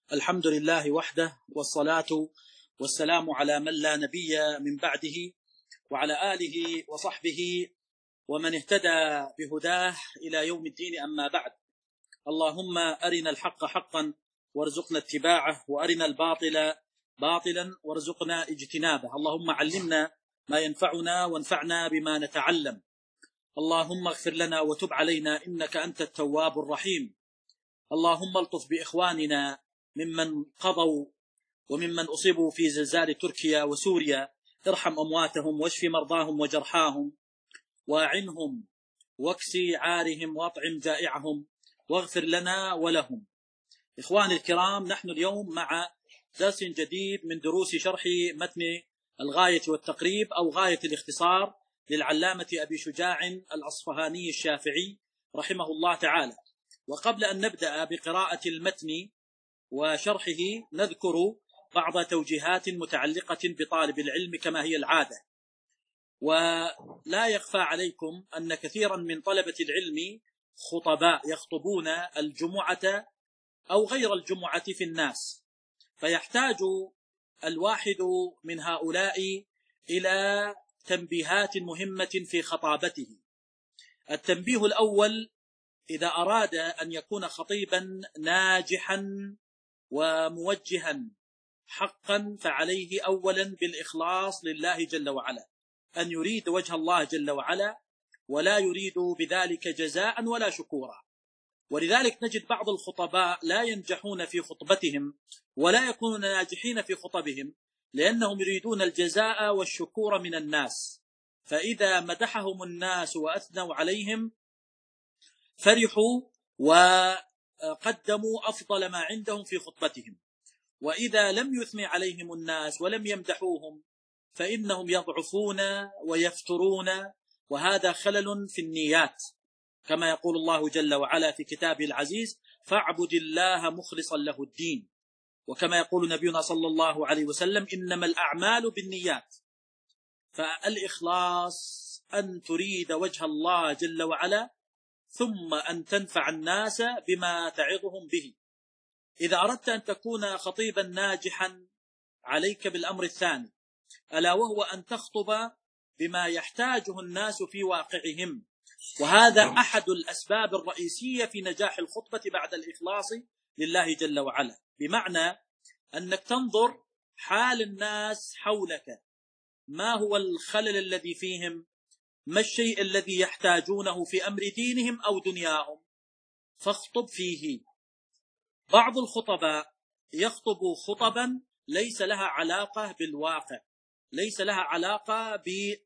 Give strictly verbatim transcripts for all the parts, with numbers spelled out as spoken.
الحمد لله وحده، والصلاة والسلام على من لا نبي من بعده، وعلى آله وصحبه ومن اهتدى بهداه إلى يوم الدين. أما بعد، اللهم أرنا الحق حقا وارزقنا اتباعه، وأرنا الباطل باطلا وارزقنا اجتنابه. اللهم علمنا ما ينفعنا وانفعنا بما نتعلم. اللهم اغفر لنا وتب علينا إنك أنت التواب الرحيم. اللهم الطف بإخواننا ممن قضوا وممن أصيبوا في زلزال تركيا وسوريا، ارحم أمواتهم واشف مرضاهم وجرحاهم، واعنهم واكسي عارهم واطعم جائعهم، واغفر لنا ولهم. إخواني الكرام، نحن اليوم مع درس جديد من دروس شرح متن الغاية والتقريب أو غاية الاختصار للعلامة أبي شجاع الأصفهاني الشافعي رحمه الله تعالى. وقبل أن نبدأ بقراءة المتن وشرحه نذكر بعض توجيهات متعلقة بطالب العلم كما هي العادة. ولا يخفى عليكم أن كثيرا من طلبة العلم خطباء يخطبون الجمعة أو غير الجمعة في الناس، فيحتاج الواحد من هؤلاء إلى تنبيهات مهمة في خطابته. التنبيه الأول: إذا أراد أن يكون خطيبا ناجحا وموجها حقا فعليه أولا بالإخلاص لله جل وعلا، أن يريد وجه الله جل وعلا ولا يريد بذلك جزاء ولا شكورا. ولذلك نجد بعض الخطباء لا ينجحون في خطبتهم ولا يكونون ناجحين في خطبهم لأنهم يريدون الجزاء والشكور من الناس، فإذا مدحهم الناس وأثنوا عليهم فرحوا وقدموا أفضل ما عندهم في خطبتهم، وإذا لم يثني عليهم الناس ولم يمدحوهم فإنهم يضعفون ويفترون، وهذا خلل في النيات، كما يقول الله جل وعلا في كتابه العزيز: فاعبد الله مخلصا له الدين. وكما يقول نبينا صلى الله عليه وسلم: إنما الأعمال بالنيات. فالإخلاص أن تريد وجه الله جل وعلا، ثم أن تنفع الناس بما تعظهم به. إذا أردت أن تكون خطيبا ناجحا عليك بالأمر الثاني، ألا وهو أن تخطب بما يحتاجه الناس في واقعهم، وهذا أحد الأسباب الرئيسية في نجاح الخطبة بعد الإخلاص لله جل وعلا، بمعنى أنك تنظر حال الناس حولك، ما هو الخلل الذي فيهم، ما الشيء الذي يحتاجونه في أمر دينهم أو دنياهم، فاخطب فيه. بعض الخطباء يخطب خطبا ليس لها علاقة بالواقع، ليس لها علاقة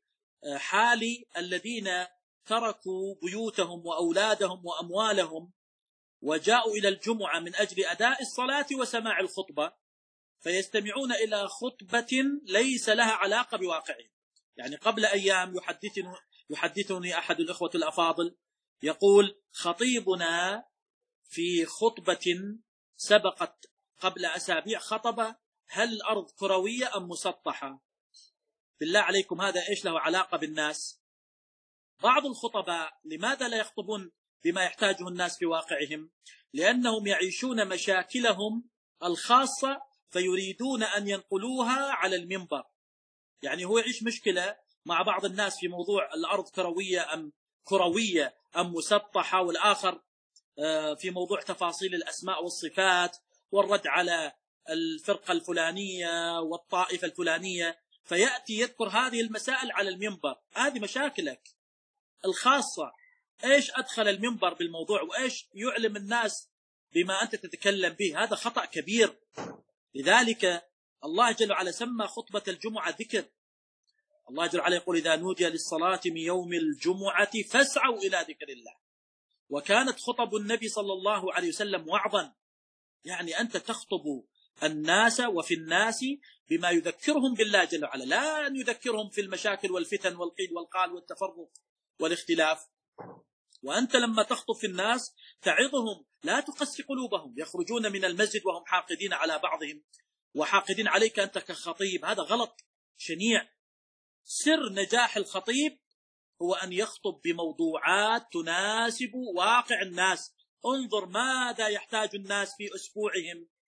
بحال الذين تركوا بيوتهم وأولادهم وأموالهم وجاءوا إلى الجمعة من أجل أداء الصلاة وسماع الخطبة، فيستمعون إلى خطبة ليس لها علاقة بواقعهم. يعني قبل أيام يحدثني, يحدثني أحد الإخوة الأفاضل يقول: خطيبنا في خطبة سبقت قبل أسابيع خطبة: هل الأرض كروية أم مسطحة؟ بالله عليكم، هذا إيش له علاقة بالناس؟ بعض الخطباء لماذا لا يخطبون بما يحتاجه الناس في واقعهم؟ لأنهم يعيشون مشاكلهم الخاصة فيريدون أن ينقلوها على المنبر. يعني هو يعيش مشكلة مع بعض الناس في موضوع الأرض كروية أم كروية أم مسطحة، والآخر في موضوع تفاصيل الأسماء والصفات والرد على الفرقة الفلانية والطائفة الفلانية، فيأتي يذكر هذه المسائل على المنبر. هذه مشاكلك الخاصة، إيش أدخل المنبر بالموضوع وإيش يعلم الناس بما أنت تتكلم به؟ هذا خطأ كبير. لذلك الله جل وعلا سمى خطبة الجمعة ذكر. الله جل وعلا يقول: إذا نودي للصلاة من يوم الجمعة فاسعوا إلى ذكر الله. وكانت خطب النبي صلى الله عليه وسلم وعظا، يعني أنت تخطب الناس وفي الناس بما يذكرهم بالله جل وعلا، لا أن يذكرهم في المشاكل والفتن والقيل والقال والتفرق والاختلاف. وأنت لما تخطب في الناس تعظهم، لا تقسي قلوبهم، يخرجون من المسجد وهم حاقدين على بعضهم وحاقدين عليك أنت كخطيب. هذا غلط شنيع. سر نجاح الخطيب هو أن يخطب بموضوعات تناسب واقع الناس. انظر ماذا يحتاج الناس في أسبوعهم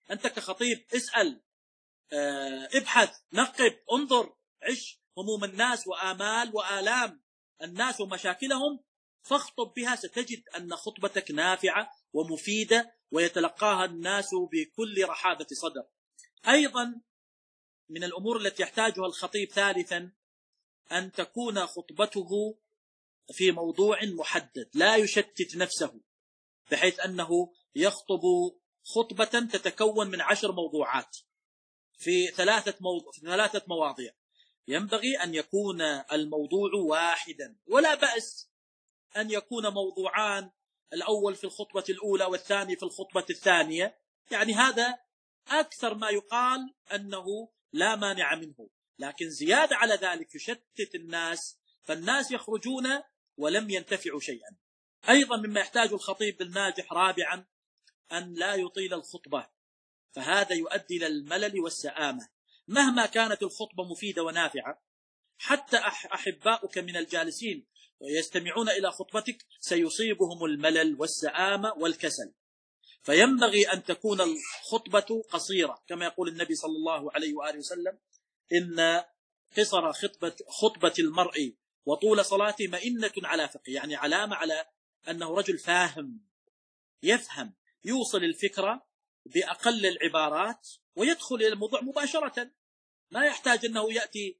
أنت كخطيب اسأل، ابحث، نقب، انظر، عش هموم الناس وآمال وآلام الناس ومشاكلهم، فاخطب بها، ستجد أن خطبتك نافعة ومفيدة ويتلقاها الناس بكل رحابة صدر. أيضا من الأمور التي يحتاجها الخطيب ثالثا أن تكون خطبته في موضوع محدد، لا يشتت نفسه، بحيث أنه يخطب خطبة تتكون من عشر موضوعات في ثلاثة, موضوع في ثلاثة مواضيع. ينبغي أن يكون الموضوع واحدا، ولا بأس أن يكون موضوعان، الأول في الخطبة الأولى والثاني في الخطبة الثانية، يعني هذا أكثر ما يقال أنه لا مانع منه، لكن زيادة على ذلك يشتت الناس، فالناس يخرجون ولم ينتفعوا شيئا. أيضا مما يحتاج الخطيب الناجح رابعا أن لا يطيل الخطبة، فهذا يؤدي إلى الملل والسآمة. مهما كانت الخطبة مفيدة ونافعة، حتى أحباؤك من الجالسين ويستمعون إلى خطبتك سيصيبهم الملل والسآمة والكسل. فينبغي أن تكون الخطبة قصيرة، كما يقول النبي صلى الله عليه وآله وسلم: إن قصر خطبة, خطبة المرء وطول صلاته مئنة على فقه، يعني علامة على أنه رجل فاهم، يفهم، يوصل الفكرة بأقل العبارات ويدخل إلى الموضوع مباشرة، ما يحتاج أنه يأتي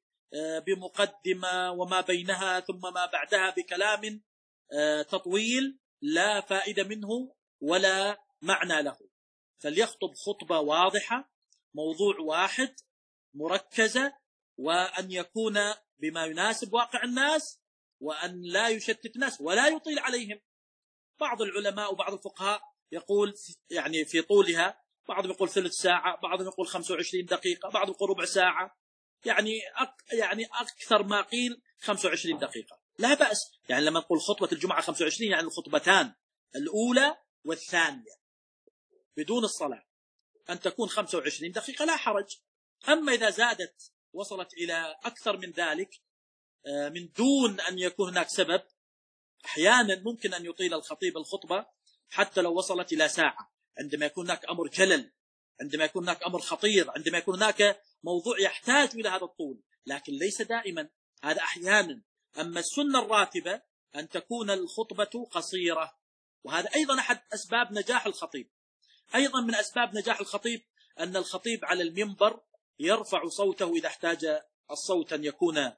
بمقدمة وما بينها ثم ما بعدها بكلام تطويل لا فائدة منه ولا معنى له. فليخطب خطبة واضحة، موضوع واحد، مركزة، وأن يكون بما يناسب واقع الناس، وأن لا يشتت الناس ولا يطيل عليهم. بعض العلماء وبعض الفقهاء يقول يعني في طولها، بعضهم يقول ثلث ساعة، بعضهم يقول خمسة وعشرين دقيقة، بعضهم يقول ربع ساعة، يعني أك يعني أكثر ما قيل خمسة وعشرين دقيقة، لا بأس. يعني لما نقول خطبة الجمعة خمسة وعشرين يعني الخطبتان الأولى والثانية بدون الصلاة أن تكون خمسة وعشرين دقيقة لا حرج. أما إذا زادت وصلت إلى أكثر من ذلك من دون أن يكون هناك سبب، أحيانا ممكن أن يطيل الخطيب الخطبة حتى لو وصلت إلى ساعة، عندما يكون هناك أمر جلل، عندما يكون هناك أمر خطير، عندما يكون هناك موضوع يحتاج إلى هذا الطول، لكن ليس دائما، هذا أحيانا. أما السنة الراتبة أن تكون الخطبة قصيرة، وهذا أيضا أحد أسباب نجاح الخطيب. أيضا من أسباب نجاح الخطيب أن الخطيب على المنبر يرفع صوته إذا احتاج الصوت أن يكون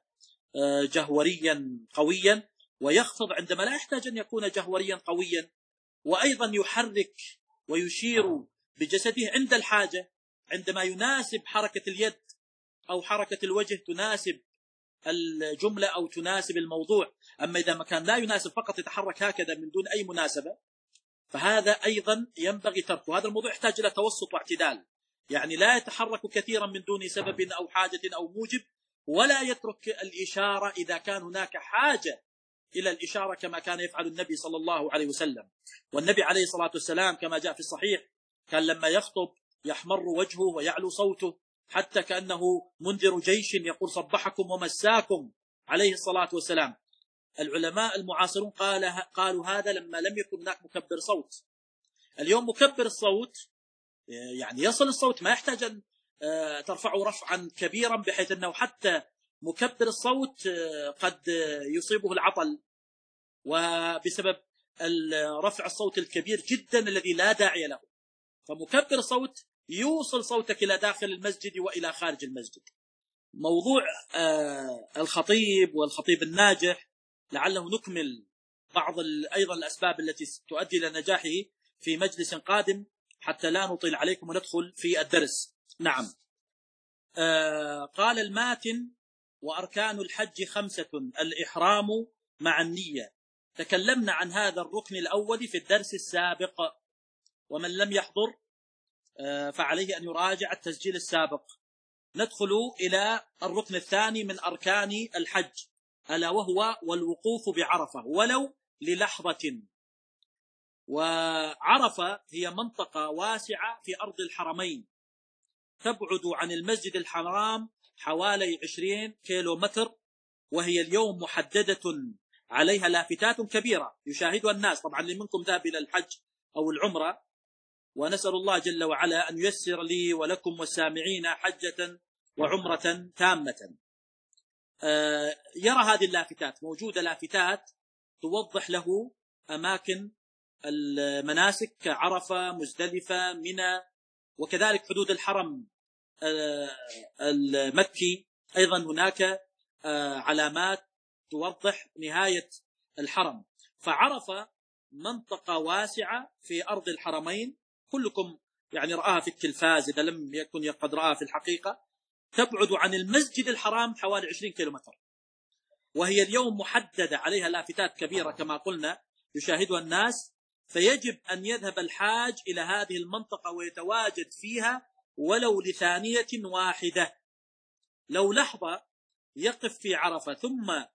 جهوريا قويا، ويخفض عندما لا يحتاج أن يكون جهوريا قويا، وأيضا يحرك ويشير بجسده عند الحاجة، عندما يناسب حركة اليد أو حركة الوجه تناسب الجملة أو تناسب الموضوع. أما إذا ما كان لا يناسب فقط يتحرك هكذا من دون أي مناسبة، فهذا أيضا ينبغي تركه. هذا الموضوع يحتاج إلى توسط واعتدال، يعني لا يتحرك كثيرا من دون سبب أو حاجة أو موجب، ولا يترك الإشارة إذا كان هناك حاجة إلى الإشارة كما كان يفعل النبي صلى الله عليه وسلم. والنبي عليه الصلاة والسلام كما جاء في الصحيح كان لما يخطب يحمر وجهه ويعلو صوته حتى كأنه منذر جيش يقول صبحكم ومساكم عليه الصلاة والسلام. العلماء المعاصرون قال قالوا هذا لما لم يكن هناك مكبر صوت. اليوم مكبر الصوت يعني يصل الصوت، ما يحتاج أن ترفعه رفعا كبيرا بحيث أنه حتى مكبر الصوت قد يصيبه العطل، وبسبب رفع الصوت الكبير جدا الذي لا داعي له. فمكبر الصوت يوصل صوتك إلى داخل المسجد وإلى خارج المسجد. موضوع الخطيب والخطيب الناجح لعله نكمل بعض أيضا الأسباب التي تؤدي إلى نجاحه في مجلس قادم حتى لا نطيل عليكم وندخل في الدرس. نعم. قال الماتن: وأركان الحج خمسة: الإحرام مع النية. تكلمنا عن هذا الركن الأول في الدرس السابق، ومن لم يحضر فعليه أن يراجع التسجيل السابق. ندخل إلى الركن الثاني من أركان الحج، ألا وهو والوقوف بعرفة ولو للحظة. وعرفة هي منطقة واسعة في أرض الحرمين، تبعد عن المسجد الحرام حوالي عشرين كيلو متر، وهي اليوم محددة عليها لافتات كبيرة يشاهدها الناس. طبعا اللي منكم ذهب إلى الحج أو العمرة ونسأل الله جل وعلا أن ييسر لي ولكم والسامعين حجة وعمرة تامة. يرى هذه اللافتات، موجودة لافتات توضح له أماكن المناسك كعرفة، مزدلفة، منى، وكذلك حدود الحرم المكي. أيضا هناك علامات توضح نهاية الحرم. فعرفة منطقة واسعة في أرض الحرمين، كلكم يعني رآها في التلفاز إذا لم يكن قد رآها في الحقيقة. تبعد عن المسجد الحرام حوالي عشرين كيلومتر، وهي اليوم محددة، عليها لافتات كبيرة كما قلنا يشاهدها الناس. فيجب أن يذهب الحاج إلى هذه المنطقة ويتواجد فيها ولو لثانية واحدة. لو لحظة يقف في عرفة ثم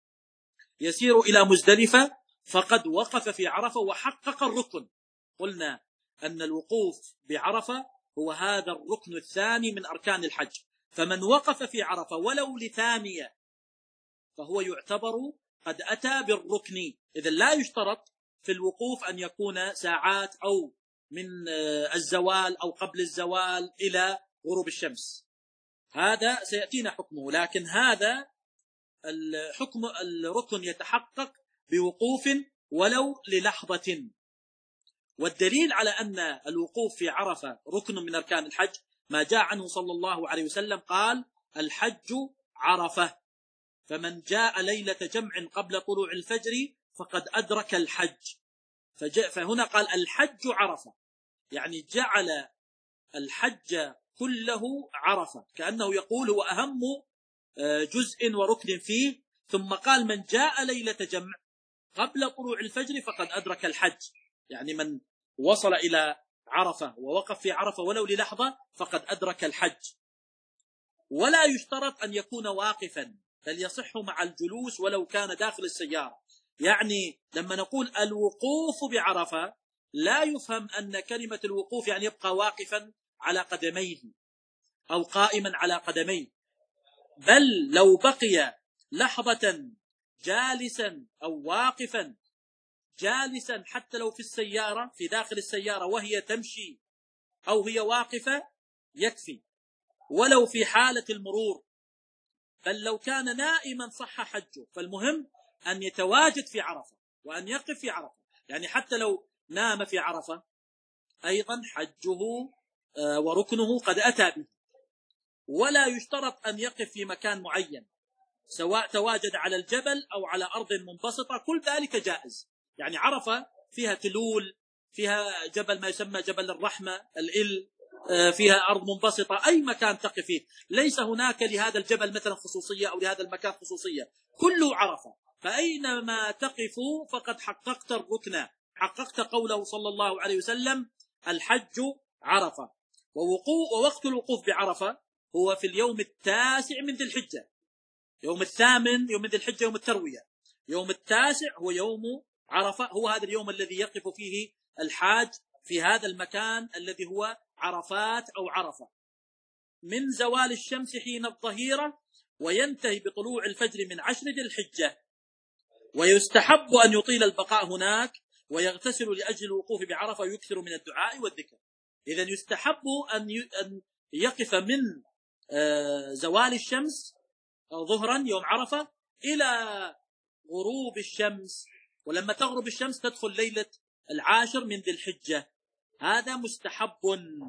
يسير إلى مزدلفة فقد وقف في عرفة وحقق الركن. قلنا أن الوقوف بعرفة هو هذا الركن الثاني من أركان الحج، فمن وقف في عرفة ولو لثانية فهو يعتبر قد أتى بالركن. إذن لا يشترط في الوقوف أن يكون ساعات أو من الزوال أو قبل الزوال إلى غروب الشمس، هذا سيأتينا حكمه. لكن هذا الحكم الركن يتحقق بوقوف ولو للحظة. والدليل على أن الوقوف في عرفة ركن من أركان الحج ما جاء عنه صلى الله عليه وسلم قال: الحج عرفة، فمن جاء ليلة جمع قبل طلوع الفجر فقد أدرك الحج. فهنا قال الحج عرفة، يعني جعل الحج كله عرفة، كأنه يقول هو أهم جزء وركن فيه. ثم قال من جاء ليلة جمع قبل طلوع الفجر فقد أدرك الحج، يعني من وصل إلى عرفة ووقف في عرفة ولو للحظة فقد أدرك الحج. ولا يشترط أن يكون واقفا، بل يصح مع الجلوس ولو كان داخل السيارة. يعني لما نقول الوقوف بعرفة لا يفهم أن كلمة الوقوف يعني يبقى واقفا على قدميه أو قائما على قدميه، بل لو بقي لحظة جالسا أو واقفا جالسا حتى لو في السيارة في داخل السيارة وهي تمشي أو هي واقفة يكفي، ولو في حالة المرور، بل لو كان نائما صح حجه. فالمهم أن يتواجد في عرفة وأن يقف في عرفة، يعني حتى لو نام في عرفة أيضا حجه وركنه قد أتى به. ولا يشترط أن يقف في مكان معين، سواء تواجد على الجبل أو على أرض منبسطة، كل ذلك جائز. يعني عرفة فيها تلول، فيها جبل ما يسمى جبل الرحمة الإل، فيها أرض منبسطة، أي مكان تقف فيه، ليس هناك لهذا الجبل مثلا خصوصية أو لهذا المكان خصوصية، كله عرفة. فأينما تقف فقد حققت الركن، حققت قوله صلى الله عليه وسلم الحج عرفة. ووقوف ووقت الوقوف بعرفة هو في اليوم التاسع من ذي الحجة. يوم الثامن يوم ذي الحجة يوم التروية، يوم التاسع هو يوم عرفة، هو هذا اليوم الذي يقف فيه الحاج في هذا المكان الذي هو عرفات أو عرفة، من زوال الشمس حين الظهيرة وينتهي بطلوع الفجر من عشر ذي الحجة. ويستحب أن يطيل البقاء هناك ويغتسل لأجل الوقوف بعرفة ويكثر من الدعاء والذكر. إذن يستحب أن يقف من زوال الشمس ظهرا يوم عرفة إلى غروب الشمس، ولما تغرب الشمس تدخل ليلة العاشر من ذي الحجة، هذا مستحب.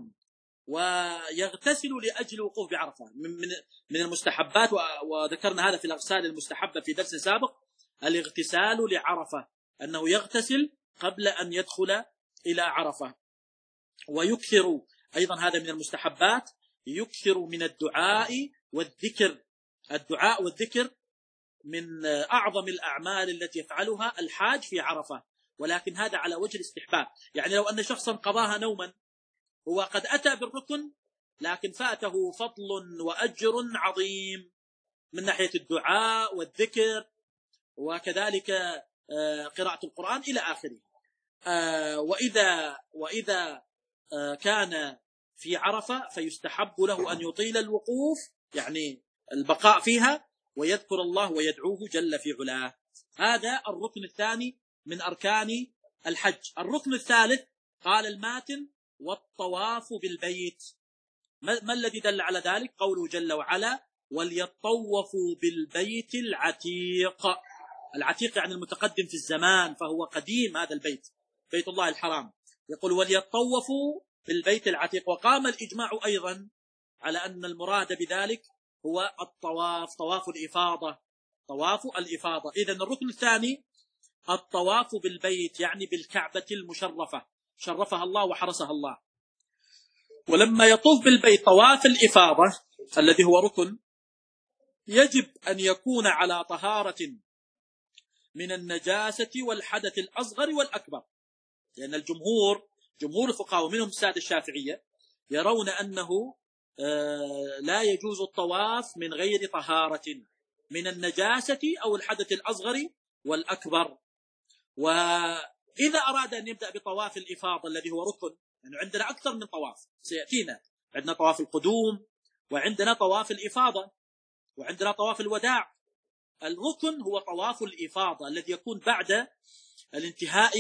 ويغتسل لأجل الوقوف بعرفة من من المستحبات، وذكرنا هذا في الأغسال المستحبة في درس سابق، الاغتسال لعرفة، أنه يغتسل قبل أن يدخل إلى عرفة. ويكثر أيضا، هذا من المستحبات، يكثر من الدعاء والذكر. الدعاء والذكر من أعظم الأعمال التي يفعلها الحاج في عرفة، ولكن هذا على وجه الاستحباب. يعني لو أن شخصا قضاها نوما، هو قد أتى بالركن لكن فاته فضل وأجر عظيم من ناحية الدعاء والذكر وكذلك قراءة القرآن إلى آخره. وإذا وإذا كان في عرفة فيستحب له أن يطيل الوقوف، يعني البقاء فيها، ويذكر الله ويدعوه جل في علاه. هذا الركن الثاني من أركان الحج. الركن الثالث قال الماتن والطواف بالبيت. ما الذي دل على ذلك؟ قوله جل وعلا: وليطوفوا بالبيت العتيق. العتيق يعني المتقدم في الزمان، فهو قديم هذا البيت، بيت الله الحرام. يقول وليطوفوا بالبيت العتيق. وقام الإجماع أيضا على أن المراد بذلك هو الطواف، طواف الإفاضة، طواف الإفاضة. إذن الركن الثاني الطواف بالبيت، يعني بالكعبة المشرفة، شرفها الله وحرسها الله. ولما يطوف بالبيت طواف الإفاضة الذي هو ركن، يجب أن يكون على طهارة من النجاسة والحدث الأصغر والأكبر، لأن الجمهور جمهور الفقهاء ومنهم السادة الشافعية يرون أنه لا يجوز الطواف من غير طهارة من النجاسة أو الحدث الأصغر والأكبر. وإذا أراد أن يبدأ بطواف الإفاضة الذي هو ركن، يعني عندنا أكثر من طواف سيأتينا، عندنا طواف القدوم، وعندنا طواف الإفاضة، وعندنا طواف الوداع. الركن هو طواف الإفاضة الذي يكون بعد الانتهاء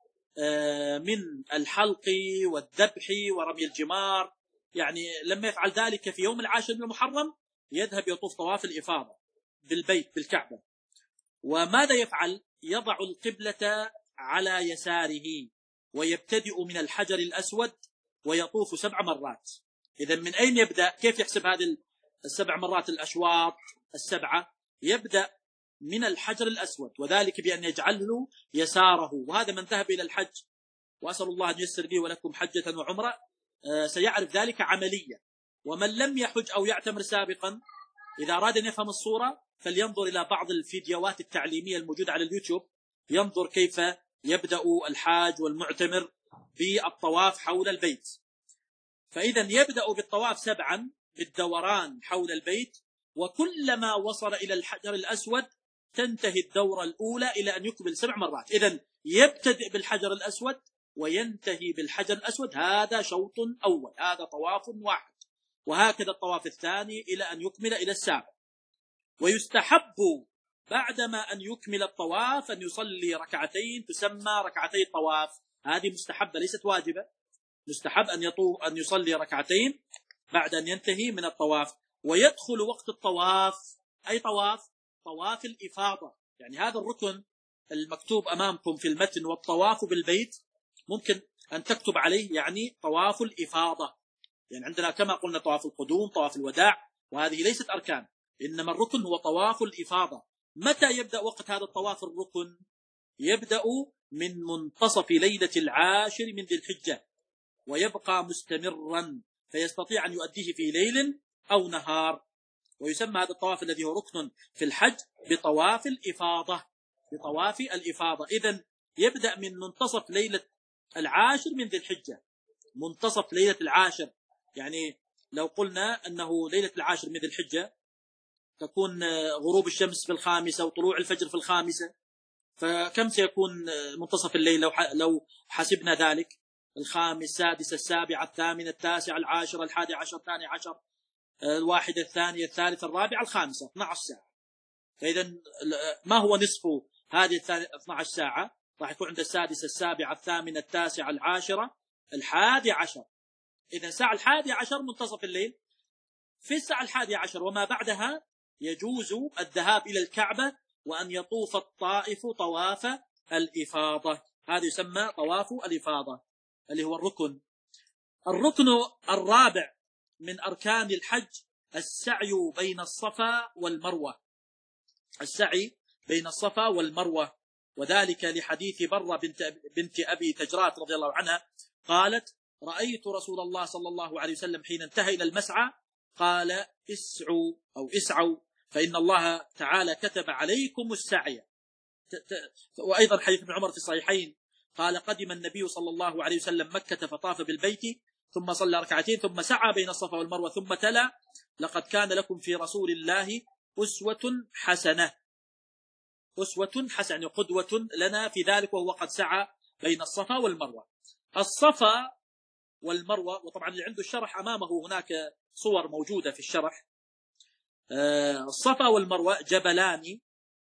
من الحلق والذبح ورمي الجمار. يعني لما يفعل ذلك في يوم العاشر من المحرم يذهب يطوف طواف الإفاضة بالبيت بالكعبة. وماذا يفعل؟ يضع القبلة على يساره ويبتدئ من الحجر الأسود ويطوف سبع مرات. إذا من أين يبدأ؟ كيف يحسب هذه السبع مرات الأشواط السبعة؟ يبدأ من الحجر الأسود، وذلك بأن يجعله يساره. وهذا من ذهب إلى الحج، وأسأل الله أن ييسر لي ولكم حجة وعمرة، سيعرف ذلك عمليا. ومن لم يحج أو يعتمر سابقا، إذا أراد أن يفهم الصورة فلينظر إلى بعض الفيديوهات التعليمية الموجودة على اليوتيوب، ينظر كيف يبدأ الحاج والمعتمر بالطواف حول البيت. فإذا يبدأ بالطواف سبعا بالدوران حول البيت، وكلما وصل إلى الحجر الأسود تنتهي الدورة الأولى إلى أن يكمل سبع مرات. إذن يبتدئ بالحجر الأسود وينتهي بالحجر الأسود، هذا شوط أول، هذا طواف واحد. وهكذا الطواف الثاني إلى أن يكمل إلى السابع. ويستحب بعدما أن يكمل الطواف أن يصلي ركعتين تسمى ركعتي الطواف. هذه مستحبة ليست واجبة، مستحب أن يطوف أن يصلي ركعتين بعد أن ينتهي من الطواف. ويدخل وقت الطواف أي طواف طواف الإفاضة. يعني هذا الركن المكتوب أمامكم في المتن والطواف بالبيت، ممكن أن تكتب عليه يعني طواف الإفاضة. يعني عندنا كما قلنا طواف القدوم، طواف الوداع، وهذه ليست أركان، إنما الركن هو طواف الإفاضة. متى يبدأ وقت هذا الطواف الركن؟ يبدأ من منتصف ليلة العاشر من ذي الحجة ويبقى مستمرا، فيستطيع أن يؤديه في ليل أو نهار. ويسمى هذا الطواف الذي هو ركن في الحج بطواف الإفاضة، بطواف الإفاضة. إذن يبدأ من منتصف ليلة العاشر من ذي الحجة، منتصف ليلة العاشر. يعني لو قلنا أنه ليلة العاشر من ذي الحجة تكون غروب الشمس في الخامسة وطلوع الفجر في الخامسة، فكم سيكون منتصف الليل لو حسبنا ذلك؟ الخامس، السادس، السابع، الثامن، التاسع، العاشر، الحادي عشر، الثاني عشر، الواحد، الثاني، الثالث، الرابع، الخامسة، اثنتي عشرة ساعة. فإذا ما هو نصف هذه اثنتي عشرة ساعة؟ راح يكون عند السادس، السابع، الثامن، التاسع، العاشرة، الحادي عشر. إذا الساعة الحادي عشر منتصف الليل. في الساعة الحادي عشر وما بعدها يجوز الذهاب إلى الكعبة وأن يطوف الطائف طواف الإفاضة. هذا يسمى طواف الإفاضة اللي هو الركن. الركن الرابع من أركان الحج السعي بين الصفا والمروة، السعي بين الصفا والمروة. وذلك لحديث برة بنت, بنت أبي تجرات رضي الله عنها قالت: رأيت رسول الله صلى الله عليه وسلم حين انتهى إلى المسعى قال: اسعوا أو اسعوا فإن الله تعالى كتب عليكم السعي. وأيضا حديث ابن عمر في الصحيحين قال: قدم النبي صلى الله عليه وسلم مكة فطاف بالبيت ثم صلى ركعتين ثم سعى بين الصفا والمروة ثم تلا: لقد كان لكم في رسول الله أسوة حسنة. أسوة حسنة، قدوة لنا في ذلك، وهو قد سعى بين الصفا والمروة. الصفا والمروة، وطبعا اللي عنده الشرح أمامه هناك صور موجودة في الشرح. الصفا والمروة جبلان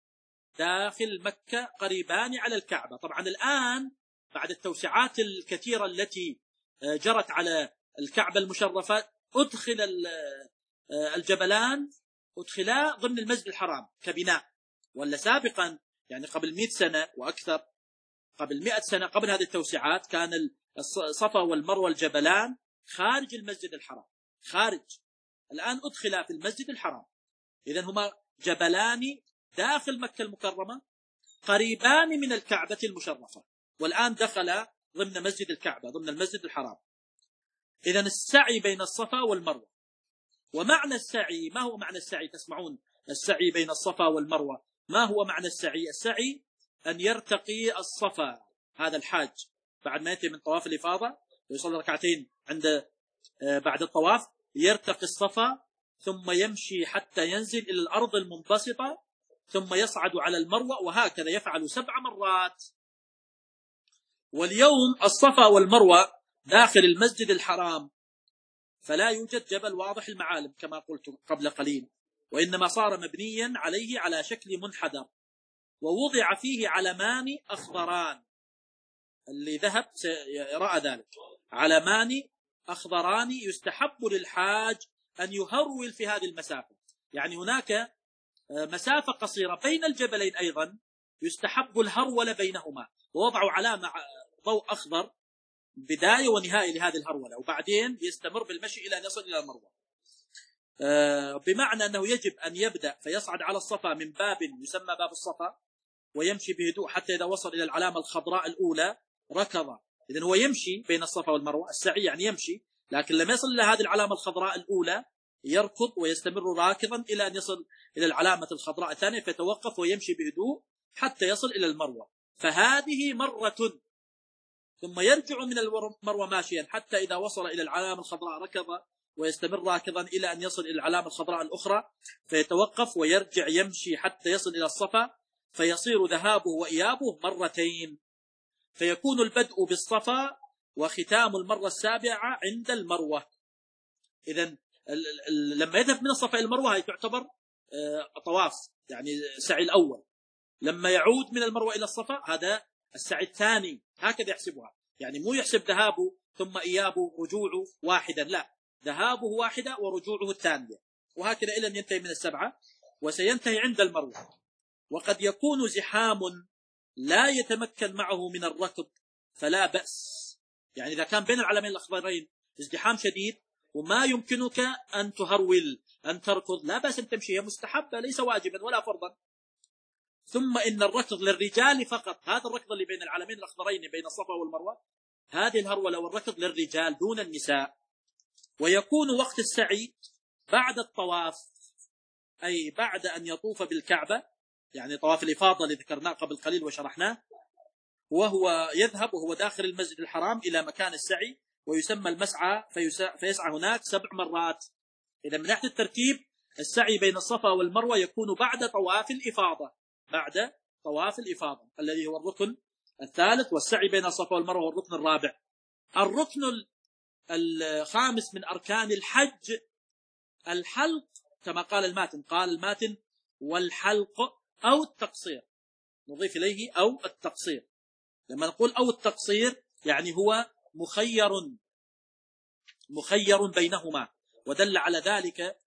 داخل مكة قريبان على الكعبة. طبعا الآن بعد التوسعات الكثيرة التي جرت على الكعبة المشرفة أدخل الجبلان أدخلا ضمن المسجد الحرام كبناء، ولا سابقا يعني قبل مئة سنة وأكثر، قبل مئة سنة قبل هذه التوسعات كان الصفا والمروة الجبلان خارج المسجد الحرام، خارج. الآن أدخلا في المسجد الحرام، إذن هما جبلان داخل مكة المكرمة قريبان من الكعبة المشرفة، والآن دخل ضمن مسجد الكعبة ضمن المسجد الحرام. إذن السعي بين الصفا والمروة. ومعنى السعي، ما هو معنى السعي؟ تسمعون السعي بين الصفا والمروة، ما هو معنى السعي؟ السعي أن يرتقي الصفا، هذا الحاج بعد ما يأتي من طواف الإفاضة ويصلي ركعتين عند بعد الطواف يرتقي الصفا ثم يمشي حتى ينزل إلى الأرض المنبسطة ثم يصعد على المروة، وهكذا يفعل سبع مرات. واليوم الصفا والمروة داخل المسجد الحرام، فلا يوجد جبل واضح المعالم كما قلت قبل قليل، وإنما صار مبنيا عليه على شكل منحدر، ووضع فيه علمان أخضران، اللي ذهب رأى ذلك، علمان أخضران يستحب للحاج أن يهرول في هذه المسافة. يعني هناك مسافة قصيرة بين الجبلين أيضا يستحب الهرول بينهما، ووضعوا علامة ضوء أخضر بداية ونهاية لهذه الهرولة، وبعدين يستمر بالمشي إلى أن يصل إلى المروة. بمعنى أنه يجب أن يبدأ فيصعد على الصفا من باب يسمى باب الصفا ويمشي بهدوء حتى إذا وصل إلى العلامة الخضراء الأولى ركض. إذن هو يمشي بين الصفا والمروة، السعي يعني يمشي، لكن لما يصل إلى هذه العلامة الخضراء الأولى يركض ويستمر راكضا إلى أن يصل إلى العلامة الخضراء الثانية فيتوقف ويمشي بهدوء حتى يصل إلى المروة. فهذه مرة، ثم يرجع من المروة ماشيا حتى إذا وصل إلى العلامة الخضراء ركض ويستمر راكضا إلى أن يصل إلى العلامة الخضراء الأخرى فيتوقف ويرجع يمشي حتى يصل إلى الصفا، فيصير ذهابه وإيابه مرتين، فيكون البدء بالصفا وختام المرة السابعة عند المروة. إذن لما يذهب من الصفا إلى المروة هي تعتبر طواف، يعني السعي الأول. لما يعود من المروة إلى الصفا هذا السعي الثاني، هكذا يحسبها، يعني مو يحسب ذهابه ثم إيابه رجوعه واحدا، لا، ذهابه واحدة ورجوعه الثانية، وهكذا إلى أن ينتهي من السبعة، وسينتهي عند المروة. وقد يكون زحام لا يتمكن معه من الركض فلا بأس، يعني إذا كان بين العلمين الأخضرين ازدحام شديد وما يمكنك أن تهرول أن تركض، لا بأس أن تمشي، هي مستحبة ليس واجبا ولا فرضا. ثم إن الركض للرجال فقط، هذا الركض اللي بين العلمين الأخضرين بين الصفا والمروة، هذه الهرولة والركض للرجال دون النساء. ويكون وقت السعي بعد الطواف، أي بعد أن يطوف بالكعبة، يعني طواف الإفاضة اللي ذكرناه قبل قليل وشرحناه، وهو يذهب وهو داخل المسجد الحرام إلى مكان السعي ويسمى المسعى، فيسعى هناك سبع مرات. إذا من ناحية الترتيب السعي بين الصفا والمروة يكون بعد طواف الإفاضة، بعد طواف الإفاضة الذي هو الركن الثالث، والسعي بين الصفا والمروة هو الركن الرابع. الركن الخامس من أركان الحج الحلق، كما قال الماتن، قال الماتن والحلق أو التقصير، نضيف إليه أو التقصير. لما نقول أو التقصير يعني هو مخير مخير بينهما، ودل على ذلك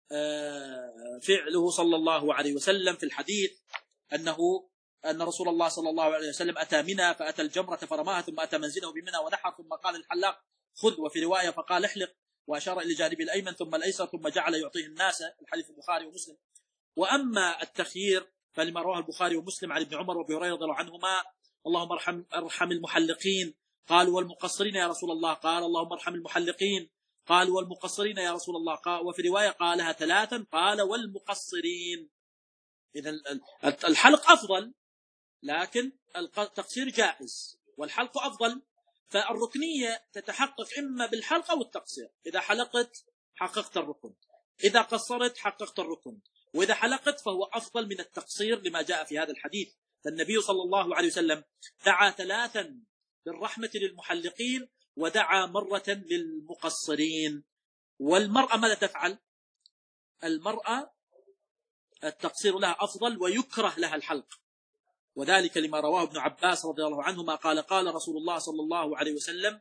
فعله صلى الله عليه وسلم في الحديث أنه أن رسول الله صلى الله عليه وسلم أتى منى فأتى الجمرة فرماها ثم أتى منزله بمنى ونحر، ثم قال الحلاق خذ، وفي رواية فقال احلق، وأشار إلى جانب الأيمن ثم الأيسر، ثم جعل يعطيه الناس، الحديث البخاري ومسلم. وأما التخيير فلما رواه البخاري ومسلم عن ابن عمر وابي هريرة رضي الله عنهما اللهم ارحم ارحم المحلقين، قالوا والمقصرين يا رسول الله، قال اللهم ارحم المحلقين، قالوا والمقصرين يا رسول الله، قال وفي رواية قالها ثلاثا قال والمقصرين. إذا الحلق أفضل لكن التقصير جائز، والحلق أفضل. فالركنية تتحقق إما بالحلق أو التقصير، إذا حلقت حققت الركن، إذا قصرت حققت الركن، وإذا حلقت فهو أفضل من التقصير لما جاء في هذا الحديث. فالنبي صلى الله عليه وسلم دعا ثلاثا بالرحمة للمحلقين ودعا مرة للمقصرين. والمرأة ماذا تفعل؟ المرأة التقصير لها أفضل ويكره لها الحلق، وذلك لما رواه ابن عباس رضي الله عنهما قال قال رسول الله صلى الله عليه وسلم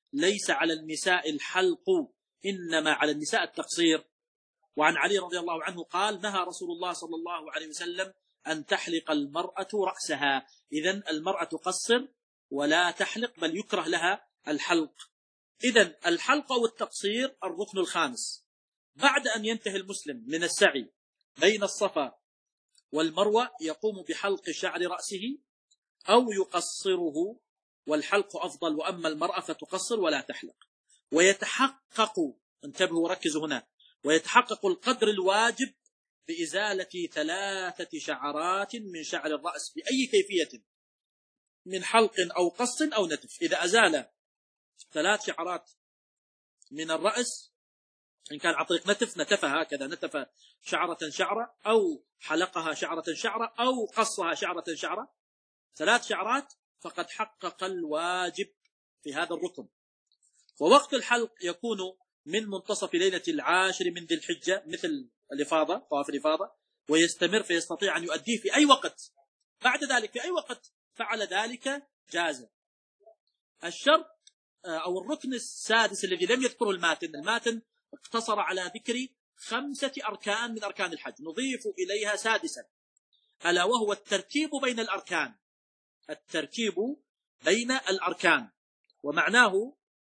ليس على النساء الحلق، إنما على النساء التقصير. وعن علي رضي الله عنه قال: نهى رسول الله صلى الله عليه وسلم أن تحلق المرأة رأسها. إذن المرأة تقصر ولا تحلق، بل يكره لها الحلق. إذن الحلق أو التقصير الركن الخامس. بعد أن ينتهي المسلم من السعي بين الصفا والمروة يقوم بحلق شعر رأسه أو يقصره، والحلق أفضل، وأما المرأة فتقصر ولا تحلق. ويتحقق، انتبهوا وركزوا هنا، ويتحقق القدر الواجب بإزالة ثلاثة شعرات من شعر الرأس بأي كيفية من حلق أو قص أو نتف. إذا أزال ثلاث شعرات من الرأس، إن كان عن طريق نتف نتفها هكذا، نتف شعرة شعرة، أو حلقها شعرة شعرة، أو قصها شعرة شعرة، ثلاث شعرات، فقد حقق الواجب في هذا الركن. ووقت الحلق يكون من منتصف ليلة العاشر من ذي الحجة، مثل الإفاضة، طواف الإفاضة، ويستمر، فيستطيع أن يؤديه في أي وقت بعد ذلك، في أي وقت فعل ذلك جاز. الشرط أو الركن السادس الذي لم يذكره الماتن، الماتن اقتصر على ذكر خمسة أركان من أركان الحج، نضيف إليها سادسا، ألا وهو الترتيب بين الأركان. الترتيب بين الأركان، ومعناه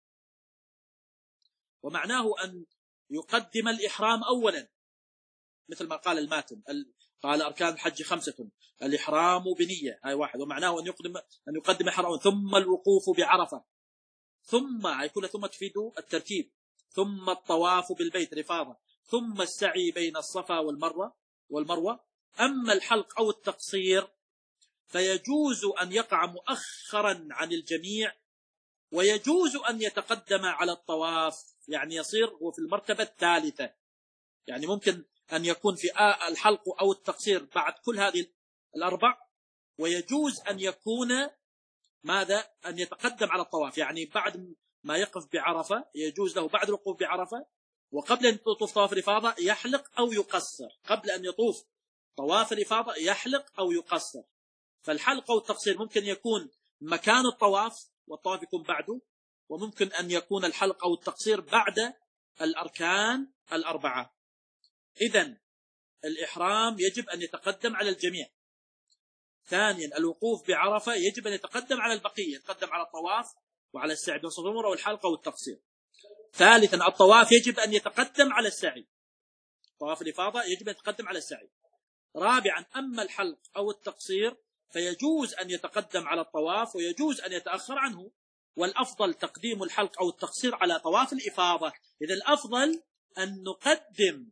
ومعناه أن يقدم الإحرام أولا، مثل ما قال الماتن، قال أركان الحج خمسة، الإحرام بنية، هاي واحد، ومعناه أن يقدم أن يقدم إحرام، ثم الوقوف بعرفة، ثم هيكون ثم تفيد الترتيب، ثم الطواف بالبيت رفاضة، ثم السعي بين الصفا والمروة والمروة. أما الحلق أو التقصير فيجوز أن يقع مؤخرا عن الجميع، ويجوز أن يتقدم على الطواف، يعني يصير هو في المرتبة الثالثة. يعني ممكن أن يكون في الحلق أو التقصير بعد كل هذه الأربع، ويجوز أن يكون ماذا؟ أن يتقدم على الطواف، يعني بعد ما يقف بعرفة يجوز له بعد الوقوف بعرفة وقبل أن يطوف طواف الإفاضة يحلق أو يقصر، قبل أن يطوف طواف الإفاضة يحلق أو يقصر. فالحلق أو التقصير ممكن يكون مكان الطواف والطواف يكون بعده، وممكن أن يكون الحلق أو التقصير بعد الأركان الأربعة. إذن الإحرام يجب أن يتقدم على الجميع. ثانيا الوقوف بعرفة يجب أن يتقدم على البقية، يتقدم على الطواف وعلى السعي بين الصفا والمروة والحلق والتقصير. ثالثا الطواف يجب أن يتقدم على السعي، طواف الإفاضة يجب أن يتقدم على السعي. رابعا أما الحلق أو التقصير فيجوز أن يتقدم على الطواف ويجوز أن يتأخر عنه، والأفضل تقديم الحلق أو التقصير على طواف الإفاضة. إذا الأفضل أن نقدم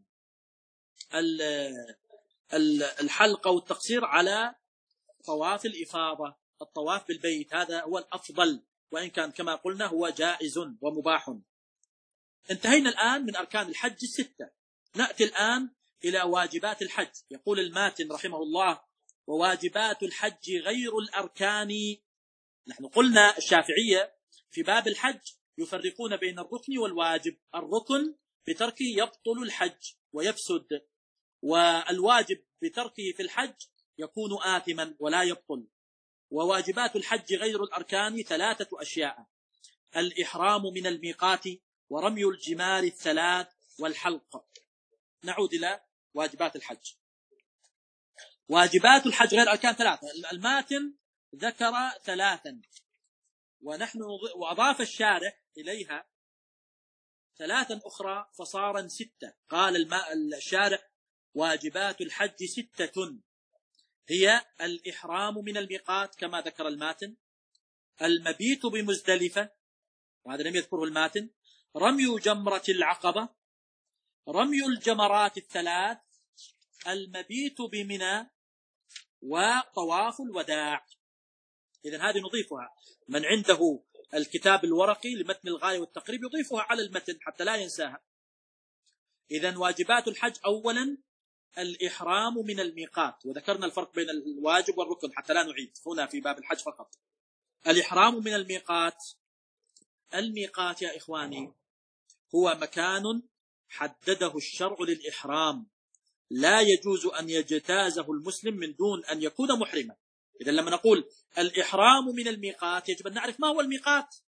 الحلق أو التقصير على طواف الإفاضة، الطواف بالبيت، هذا هو الأفضل، وإن كان كما قلنا هو جائز ومباح. انتهينا الآن من أركان الحج الستة. نأتي الآن إلى واجبات الحج. يقول الماتن رحمه الله: وواجبات الحج غير الأركان. نحن قلنا الشافعية في باب الحج يفرقون بين الركن والواجب. الركن بتركه يبطل الحج ويفسد، والواجب بتركه في الحج يكون آثما ولا يبطل. وواجبات الحج غير الأركان ثلاثة أشياء: الإحرام من الميقات، ورمي الجمار الثلاث، والحلق. نعود إلى واجبات الحج. واجبات الحج غير الأركان ثلاثة. الماتن ذكر ثلاثا، ونحن وأضاف الشارح إليها ثلاثا أخرى فصارا ستة. قال الشارح: واجبات الحج ستة، هي الإحرام من الميقات كما ذكر الماتن، المبيت بمزدلفة وهذا لم يذكره الماتن، رمي جمرة العقبة، رمي الجمرات الثلاث، المبيت بمنى، وطواف الوداع. إذن هذه نضيفها، من عنده الكتاب الورقي لمتن الغاية والتقريب يضيفها على المتن حتى لا ينساها. إذن واجبات الحج أولا الإحرام من الميقات، وذكرنا الفرق بين الواجب والركن حتى لا نعيد هنا في باب الحج فقط. الإحرام من الميقات، الميقات يا إخواني هو مكان حدده الشرع للإحرام، لا يجوز أن يجتازه المسلم من دون أن يكون محرما. إذن لما نقول الإحرام من الميقات يجب أن نعرف ما هو الميقات.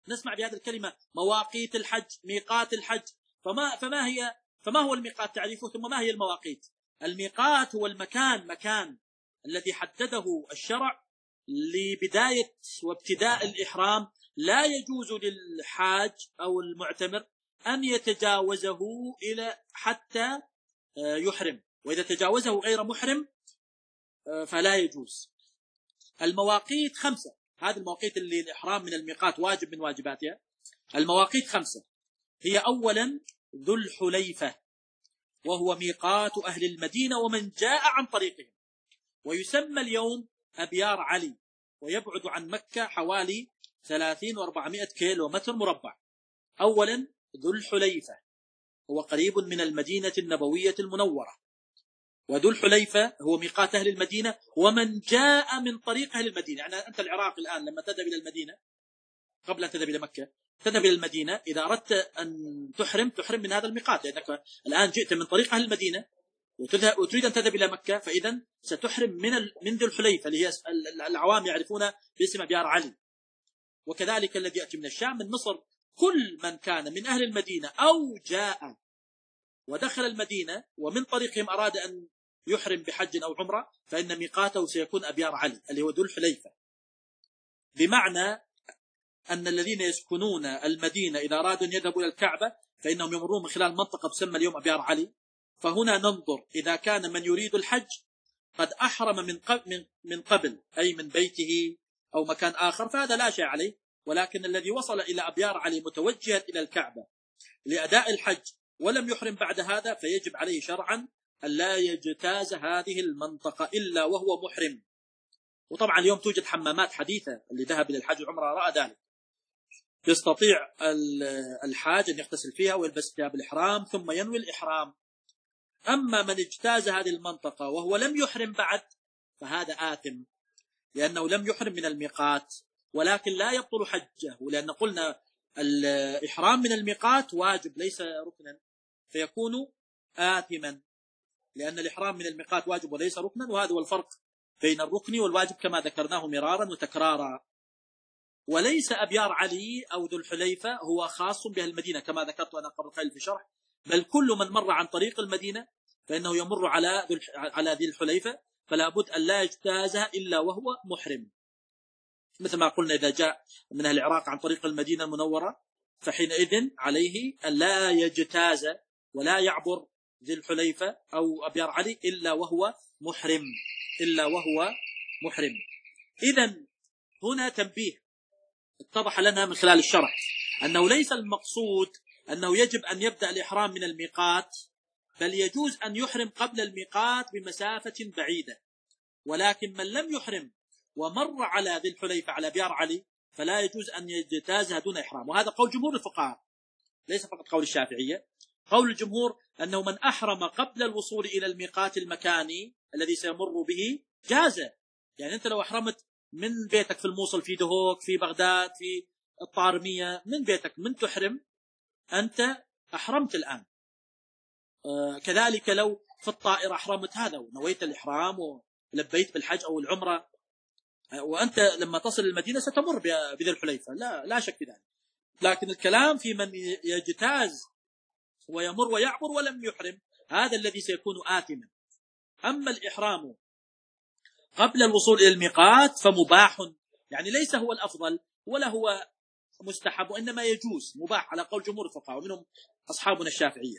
نسمع بهذه الكلمة مواقيت الحج، ميقات الحج. فما فما هي فما هو الميقات تعريفه، ثم ما هي المواقيت؟ الميقات هو المكان مكان الذي حدده الشرع لبداية وابتداء الإحرام، لا يجوز للحاج أو المعتمر أن يتجاوزه إلى حتى يحرم، وإذا تجاوزه غير محرم فلا يجوز. المواقيت خمسة، هذه المواقيت اللي الإحرام من الميقات واجب من واجباتها. المواقيت خمسة، هي أولا ذو الحليفة، وهو ميقات أهل المدينة ومن جاء عن طريقهم، ويسمى اليوم أبيار علي، ويبعد عن مكة حوالي ثلاثين وأربعمائة كيلو متر مربع. أولا ذو الحليفة هو قريب من المدينة النبوية المنورة، وذو الحليفة هو ميقات أهل المدينة ومن جاء من طريق أهل المدينة. يعني أنت العراق الآن لما تذهب إلى المدينة قبل أن تذهب إلى مكة، تذهب إلى المدينة، إذا أردت أن تحرم تحرم من هذا الميقات، لأنك الآن جئت من طريق أهل المدينة وتريد أن تذهب إلى مكة، فإذا ستحرم من من ذو الحليفة اللي هي العوام يعرفون باسم أبيار علي. وكذلك الذي يأتي من الشام من مصر، كل من كان من أهل المدينة أو جاء ودخل المدينة ومن طريقهم أراد أن يحرم بحج أو عمرة، فإن ميقاته سيكون أبيار علي اللي هو ذو الحليفة. بمعنى أن الذين يسكنون المدينة إذا أرادوا أن يذهبوا إلى الكعبة فإنهم يمرون من خلال منطقة تسمى اليوم أبيار علي. فهنا ننظر إذا كان من يريد الحج قد أحرم من قبل, من قبل أي من بيته أو مكان آخر فهذا لا شيء عليه، ولكن الذي وصل إلى أبيار علي متوجها إلى الكعبة لأداء الحج ولم يحرم بعد هذا، فيجب عليه شرعا أن لا يجتاز هذه المنطقة إلا وهو محرم. وطبعا اليوم توجد حمامات حديثة، اللي ذهب إلى الحج والعمرة رأى ذلك، يستطيع الحاج أن يغتسل فيها ويلبس ثياب الإحرام ثم ينوي الإحرام. أما من اجتاز هذه المنطقة وهو لم يحرم بعد فهذا آثم، لأنه لم يحرم من الميقات، ولكن لا يبطل حجه، لأن قلنا الإحرام من الميقات واجب ليس ركنا، فيكون آثما، لأن الإحرام من الميقات واجب وليس ركنا، وهذا هو الفرق بين الركن والواجب كما ذكرناه مرارا وتكرارا. وليس أبيار علي أو ذو الحليفة هو خاص بها المدينة كما ذكرت أنا قبل قليل في شرح، بل كل من مر عن طريق المدينة فإنه يمر على على ذي الحليفة، فلا بد أن لا يجتازها إلا وهو محرم. مثل ما قلنا إذا جاء من أهل العراق عن طريق المدينة المنورة فحينئذ عليه أن لا يجتاز ولا يعبر ذي الحليفة أو أبيار علي إلا وهو محرم إلا وهو محرم. إذن هنا تنبيه اتضح لنا من خلال الشرح أنه ليس المقصود أنه يجب أن يبدأ الإحرام من الميقات، بل يجوز أن يحرم قبل الميقات بمسافة بعيدة، ولكن من لم يحرم ومر على ذي الحليفة على أبيار علي فلا يجوز أن يجتازها دون إحرام. وهذا قول جمهور الفقهاء ليس فقط قول الشافعية. قول الجمهور أنه من أحرم قبل الوصول إلى الميقات المكاني الذي سيمر به جاز. يعني أنت لو أحرمت من بيتك في الموصل في دهوك في بغداد في الطارمية، من بيتك من تحرم أنت أحرمت الآن. آه كذلك لو في الطائرة أحرمت هذا ونويت الإحرام ولبيت بالحج أو العمرة، آه وأنت لما تصل المدينة ستمر بذي الحليفة، لا, لا شك في ذلك. لكن الكلام في من يجتاز ويمر ويعبر ولم يحرم، هذا الذي سيكون آثما. أما الإحرام قبل الوصول إلى الميقات فمباح، يعني ليس هو الأفضل ولا هو مستحب، وإنما يجوز مباح على قول جمهور الفقهاء ومنهم أصحابنا الشافعية.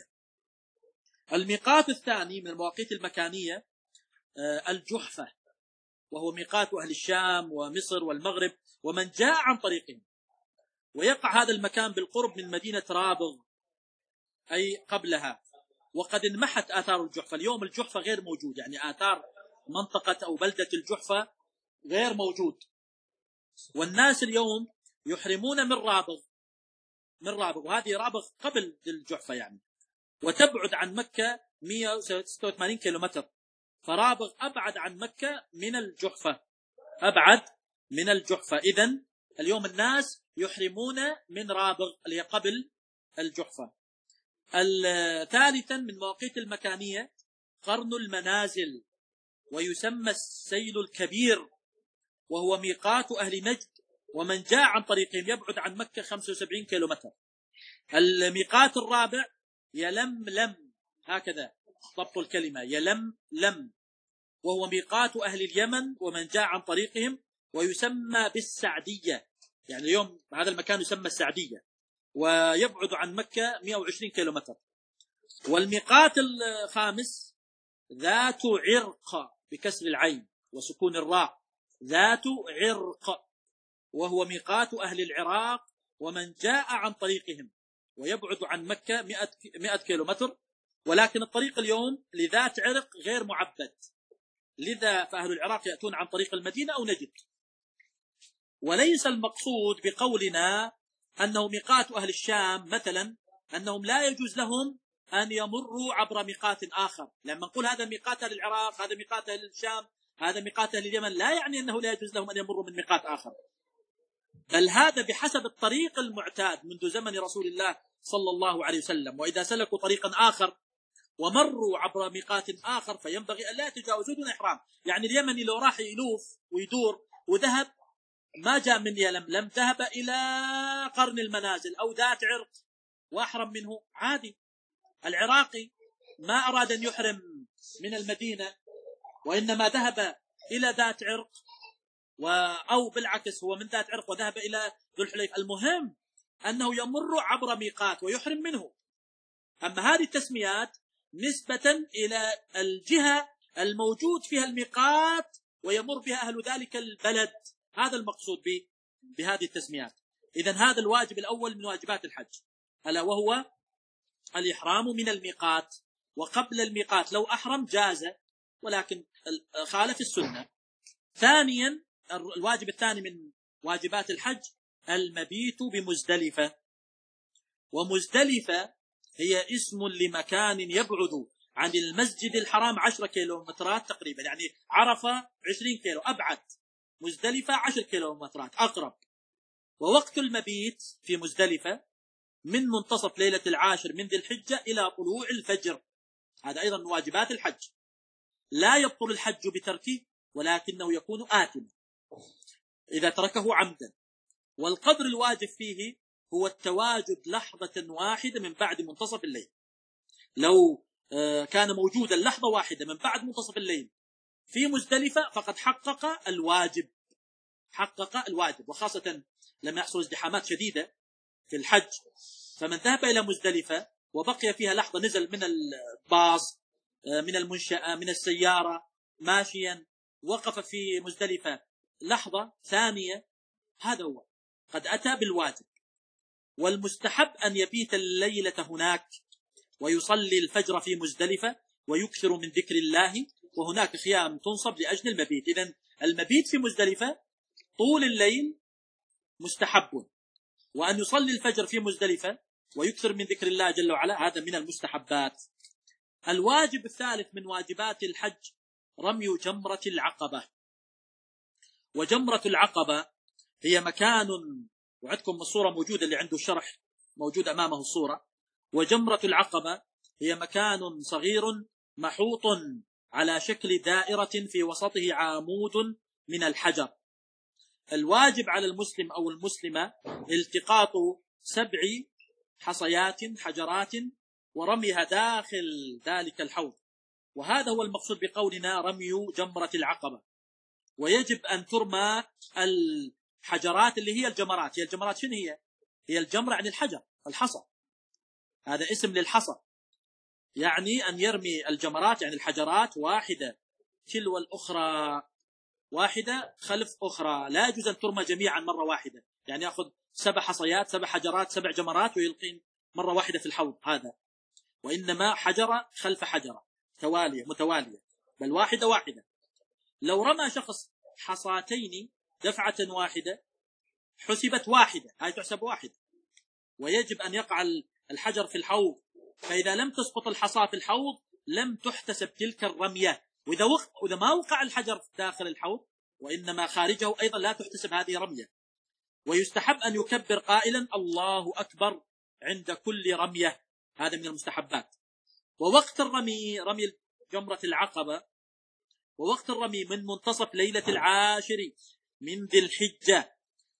الميقات الثاني من المواقيت المكانية الجحفة، وهو ميقات أهل الشام ومصر والمغرب ومن جاء عن طريقهم، ويقع هذا المكان بالقرب من مدينة رابغ أي قبلها، وقد انمحت آثار الجحفة. اليوم الجحفة غير موجود، يعني آثار منطقة أو بلدة الجحفة غير موجود، والناس اليوم يحرمون من رابغ من رابغ وهذه رابغ قبل الجحفة يعني، وتبعد عن مكة مئة وستة وثمانين كيلومتر، فرابغ أبعد عن مكة من الجحفة أبعد من الجحفة. إذن اليوم الناس يحرمون من رابغ اللي قبل الجحفة. ثالثا من مواقيت المكانية قرن المنازل، ويسمى السيل الكبير، وهو ميقات أهل نجد ومن جاء عن طريقهم يبعد عن مكة خمسة وسبعين كيلو متر. الميقات الرابع يلملم، هكذا ضبط الكلمة، يلملم، وهو ميقات أهل اليمن ومن جاء عن طريقهم، ويسمى بالسعدية، يعني اليوم هذا المكان يسمى السعدية، ويبعد عن مكة مئة وعشرين كيلو متر. والميقات الخامس ذات عرق بكسر العين وسكون الراء، ذات عرق، وهو ميقات أهل العراق ومن جاء عن طريقهم، ويبعد عن مكة مئة كيلو متر. ولكن الطريق اليوم لذات عرق غير معبد، لذا فأهل العراق يأتون عن طريق المدينة أو نجد. وليس المقصود بقولنا أنه ميقات أهل الشام مثلا أنهم لا يجوز لهم أن يمروا عبر ميقات آخر. لما نقول هذا ميقات أهل العراق، هذا ميقات أهل الشام، هذا ميقات أهل اليمن، لا يعني أنه لا يجوز لهم أن يمروا من ميقات آخر، بل هذا بحسب الطريق المعتاد منذ زمن رسول الله صلى الله عليه وسلم. وإذا سلكوا طريقا آخر ومروا عبر ميقات آخر فينبغي أن لا يتجاوزوا دون إحرام. يعني اليمني لو راح يلوف ويدور وذهب، ما جاء من يلملم، ذهب إلى قرن المنازل أو ذات عرق وأحرم منه عادي. العراقي ما أراد أن يحرم من المدينة وإنما ذهب إلى ذات عرق، أو بالعكس هو من ذات عرق وذهب إلى ذو الحليفة، المهم أنه يمر عبر ميقات ويحرم منه. أما هذه التسميات نسبة إلى الجهة الموجود فيها الميقات ويمر بها أهل ذلك البلد، هذا المقصود بهذه التسميات. إذن هذا الواجب الأول من واجبات الحج، ألا وهو الإحرام من الميقات. وقبل الميقات لو أحرم جاز، ولكن خالف السنة. ثانيا، الواجب الثاني من واجبات الحج المبيت بمزدلفة. ومزدلفة هي اسم لمكان يبعد عن المسجد الحرام عشرة كيلومترات تقريبا، يعني عرفة عشرين كيلو أبعد، مزدلفة عشر كيلومترات أقرب. ووقت المبيت في مزدلفة من منتصف ليلة العاشر من ذي الحجة إلى طلوع الفجر، هذا أيضا من واجبات الحج. لا يبطل الحج بتركه، ولكنه يكون آثما إذا تركه عمدا. والقدر الواجب فيه هو التواجد لحظة واحدة من بعد منتصف الليل. لو كان موجودا لحظة واحدة من بعد منتصف الليل في مزدلفة فقد حقق الواجب، حقق الواجب. وخاصة لما يحصل ازدحامات شديدة في الحج، فمن ذهب إلى مزدلفة وبقي فيها لحظة، نزل من الباص، من المنشأة، من السيارة، ماشيا، وقف في مزدلفة لحظة ثانية، هذا هو قد أتى بالواجب. والمستحب أن يبيت الليلة هناك ويصلي الفجر في مزدلفة ويكثر من ذكر الله، وهناك خيام تنصب لأجل المبيت. إذن المبيت في مزدلفة طول الليل مستحب، وأن يصلي الفجر في مزدلفة ويكثر من ذكر الله جل وعلا هذا من المستحبات. الواجب الثالث من واجبات الحج رمي جمرة العقبة. وجمرة العقبة هي مكان، وعندكم الصورة موجودة، اللي عنده الشرح موجود أمامه الصورة. وجمرة العقبة هي مكان صغير محوط على شكل دائرة في وسطه عامود من الحجر. الواجب على المسلم أو المسلمة التقاط سبع حصيات حجرات ورميها داخل ذلك الحوض، وهذا هو المقصود بقولنا رمي جمرة العقبة. ويجب أن ترمى الحجرات اللي هي الجمرات. هي الجمرات شنو هي؟ هي الجمرة عن الحجر، الحصى، هذا اسم للحصى، يعني أن يرمي الجمرات يعني الحجرات واحدة تلو الأخرى، واحدة خلف أخرى، لا يجوز أن ترمى جميعا مرة واحدة، يعني يأخذ سبع حصيات، سبع حجرات، سبع جمرات ويلقين مرة واحدة في الحوض، هذا. وإنما حجرة خلف حجرة توالية متوالية، بل واحدة واحدة. لو رمى شخص حصاتين دفعة واحدة حسبت واحدة، هاي تحسب واحدة. ويجب أن يقع الحجر في الحوض، فإذا لم تسقط الحصى في الحوض لم تحتسب تلك الرمية. وإذا, وق... وإذا ما وقع الحجر داخل الحوض وإنما خارجه أيضا لا تحتسب هذه رمية. ويستحب أن يكبر قائلا الله أكبر عند كل رمية، هذا من المستحبات. ووقت الرمي، رمي جمرة العقبة، ووقت الرمي من منتصف ليلة العاشر من ذي الحجة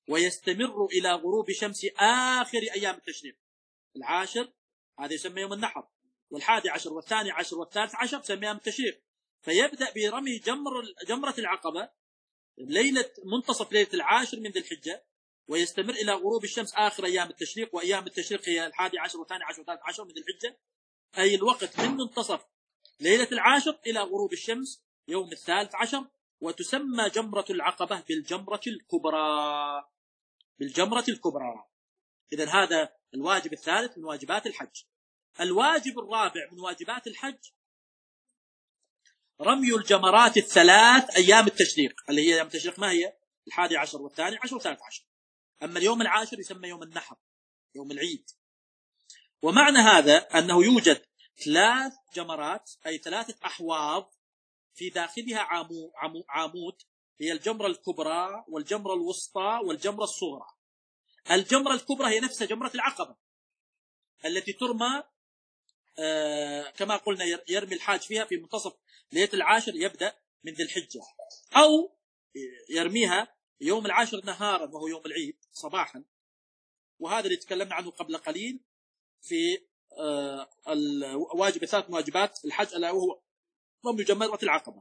ويستمر إلى غروب شمس آخر أيام التشريق. العاشر هذا يسمى يوم النحر، والحادي عشر والثاني عشر والثالث عشر تسمى أيام التشريق. فيبدأ برمي جمر جمرة العقبة ليلة منتصف ليلة العاشر من ذي الحجة، ويستمر إلى غروب الشمس آخر أيام التشريق. وأيام التشريق هي الحادي عشر والثاني عشر والثالث عشر من ذي الحجة، أي الوقت من منتصف ليلة العاشر إلى غروب الشمس يوم الثالث عشر. وتسمى جمرة العقبة بالجمرة الكبرى، بالجمرة الكبرى. إذن هذا الواجب الثالث من واجبات الحج. الواجب الرابع من واجبات الحج رمي الجمرات الثلاث أيام التشريق، اللي هي أيام التشريق ما هي؟ الحادي عشر والثاني عشر والثالث عشر. أما اليوم العاشر يسمى يوم النحر، يوم العيد. ومعنى هذا أنه يوجد ثلاث جمرات، أي ثلاثة أحواض في داخلها عمو عمو عامود، هي الجمرة الكبرى والجمرة الوسطى والجمرة الصغرى. الجمرة الكبرى هي نفسها جمرة العقبة التي ترمى آه كما قلنا، يرمي الحاج فيها في منتصف ليلة العاشر، يبدأ من ذي الحجة، أو يرميها يوم العاشر نهارا وهو يوم العيد صباحا. وهذا اللي تكلمنا عنه قبل قليل في آه الواجب الثالث من واجبات الحج، ألا وهو رمي جمرة العقبة.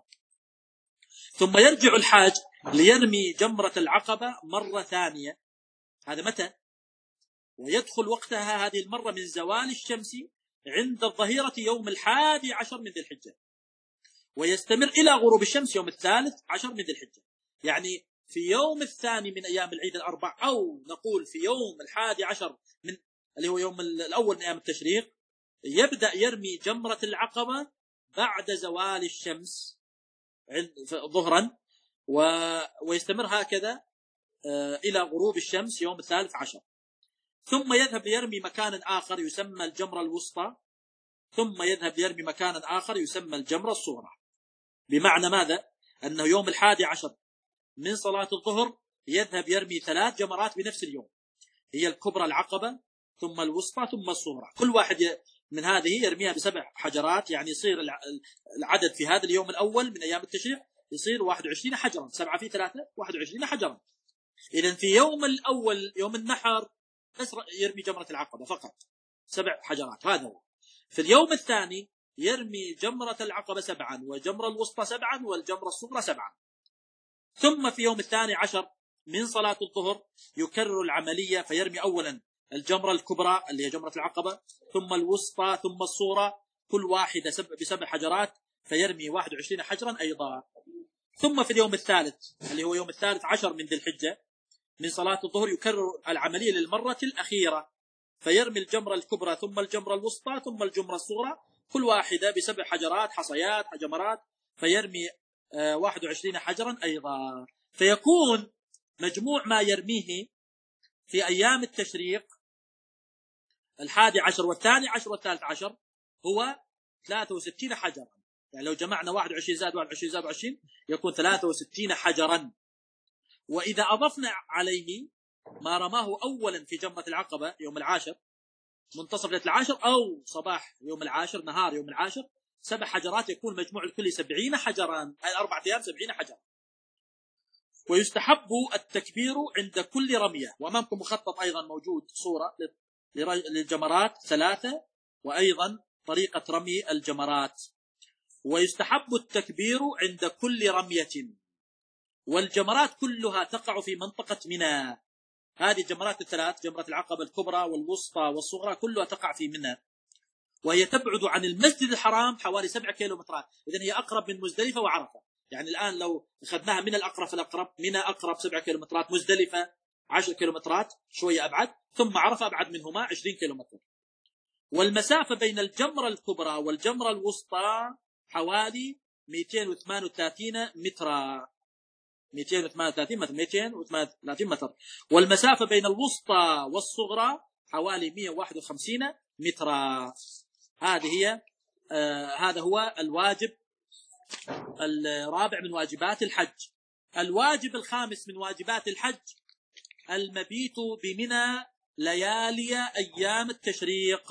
ثم يرجع الحاج ليرمي جمرة العقبة مرة ثانية. هذا متى؟ ويدخل وقتها هذه المرة من زوال الشمس عند الظهيرة يوم الحادي عشر من ذي الحجة، ويستمر إلى غروب الشمس يوم الثالث عشر من ذي الحجة. يعني في يوم الثاني من أيام العيد الأربع، أو نقول في يوم الحادي عشر من اللي هو يوم الأول من أيام التشريق، يبدأ يرمي جمرة العقبة بعد زوال الشمس ظهرا، ويستمر هكذا إلى غروب الشمس يوم الثالث عشر. ثم يذهب ليرمي مكانا آخر يسمى الجمرة الوسطى، ثم يذهب ليرمي مكانا آخر يسمى الجمرة الصغرى. بمعنى ماذا؟ أنه يوم الحادي عشر من صلاة الظهر يذهب يرمي ثلاث جمرات بنفس اليوم، هي الكبرى العقبة ثم الوسطى ثم الصغرى. كل واحد من هذه يرميها بسبع حجرات، يعني يصير العدد في هذا اليوم الأول من أيام التشريق يصير واحد وعشرين حجرا، سبعة في ثلاثة واحد وعشرين حجرا. إذن في يوم الأول يوم النحر بس يرمي جمرة العقبة فقط سبع حجرات، هذا هو. في اليوم الثاني يرمي جمرة العقبة سبعا، وجمرة الوسطى سبعا، والجمرة الصغرى سبعا. ثم في يوم الثاني عشر من صلاة الظهر يكرر العملية، فيرمي أولا الجمرة الكبرى اللي هي جمرة العقبة، ثم الوسطى، ثم الصغرى، كل واحدة سبع بسبع حجرات، فيرمي واحد وعشرين حجرا أيضا. ثم في اليوم الثالث اللي هو يوم الثالث عشر من ذي الحجة من صلاة الظهر يكرر العملية للمرة الأخيرة، فيرمي الجمرة الكبرى ثم الجمرة الوسطى ثم الجمرة الصغرى، كل واحدة بسبع حجرات حصيات جمرات، فيرمي واحد وعشرين حجرا أيضا. فيكون مجموع ما يرميه في أيام التشريق الحادي عشر والثاني عشر والثالث عشر هو ثلاثة وستين حجرا. يعني لو جمعنا واحد وعشرين زائد واحد وعشرين زائد وعشرين يكون ثلاثة وستين حجرا. وإذا أضفنا عليه ما رماه أولا في جمرة العقبة يوم العاشر منتصف ليلة العاشر، أو صباح يوم العاشر نهار يوم العاشر، سبع حجرات، يكون مجموع الكل سبعين حجرا، أي أربعة أيام سبعين حجرا. ويستحب التكبير عند كل رمية. وأمامكم مخطط أيضا موجود صورة للجمرات ثلاثة، وأيضا طريقة رمي الجمرات. ويستحب التكبير عند كل رمية، والجمرات كلها تقع في منطقة منى. هذه الجمرات الثلاث، جمرة العقبة الكبرى والوسطى والصغرى، كلها تقع في منى، وهي تبعد عن المسجد الحرام حوالي سبع كيلومترات. إذن هي أقرب من مزدلفة وعرفة. يعني الآن لو أخذناها من الأقرب فالأقرب، منى أقرب سبع كيلومترات، مزدلفة عشر كيلومترات شوية أبعد، ثم عرفة أبعد منهما عشرين كيلومتر. والمسافة بين الجمرة الكبرى والجمرة الوسطى حوالي مئتين وثمانية وثلاثين مترا، مئتين وثمانية وثلاثين متر، مئتين وثمانية وثلاثين متر. والمسافة بين الوسطى والصغرى حوالي مئة وواحد وخمسين مترا. هذه هي آه هذا هو الواجب الرابع من واجبات الحج. الواجب الخامس من واجبات الحج المبيت بمنى ليالي أيام التشريق.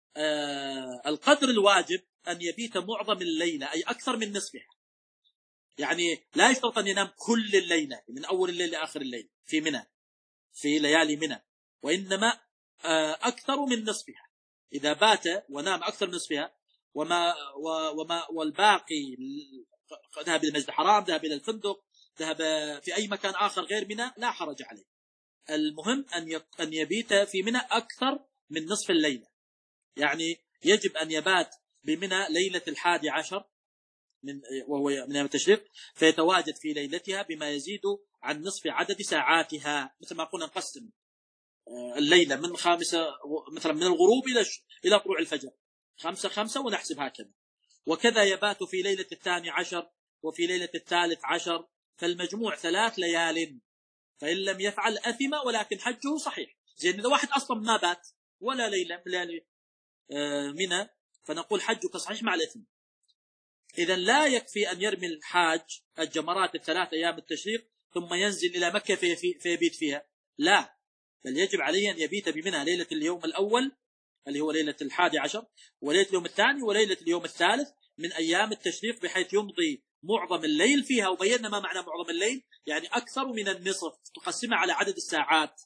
آه القدر الواجب أن يبيت معظم الليلة، أي أكثر من نصفها. يعني لا يشترط أن ينام كل الليلة من أول الليل لآخر الليل في منى في ليالي منى، وإنما أكثر من نصفها. إذا بات ونام أكثر من نصفها وما وما والباقي ذهب إلى المسجد الحرام، ذهب إلى الفندق، ذهب في أي مكان آخر غير منى، لا حرج عليه. المهم أن أن يبيت في منى أكثر من نصف الليلة. يعني يجب أن يبات بمنى ليلة الحادي عشر من وهو من يوم التشريق، فيتواجد في ليلتها بما يزيد عن نصف عدد ساعاتها. مثل ما قلنا نقسم الليلة من خامسة مثلا من الغروب إلى إلى طلوع الفجر، خمسة خمسة ونحسب هكذا. وكذا يبات في ليلة الثاني عشر وفي ليلة الثالث عشر، فالمجموع ثلاث ليال. فإن لم يفعل أثم، ولكن حجه صحيح. زين إذا واحد أصلا ما بات ولا ليلة من ليالي منى، فنقول حجك صحيح مع الإثم. إذا لا يكفي أن يرمي الحاج الجمرات الثلاث أيام التشريق ثم ينزل إلى مكة في فيبيت فيها، لا، بل يجب عليه أن يبيت بمنى ليلة اليوم الأول اللي هو ليلة الحادي عشر، وليلة اليوم الثاني، وليلة اليوم الثالث من أيام التشريق، بحيث يمضي معظم الليل فيها. وبينا ما معنى معظم الليل، يعني أكثر من النصف، تقسمها على عدد الساعات.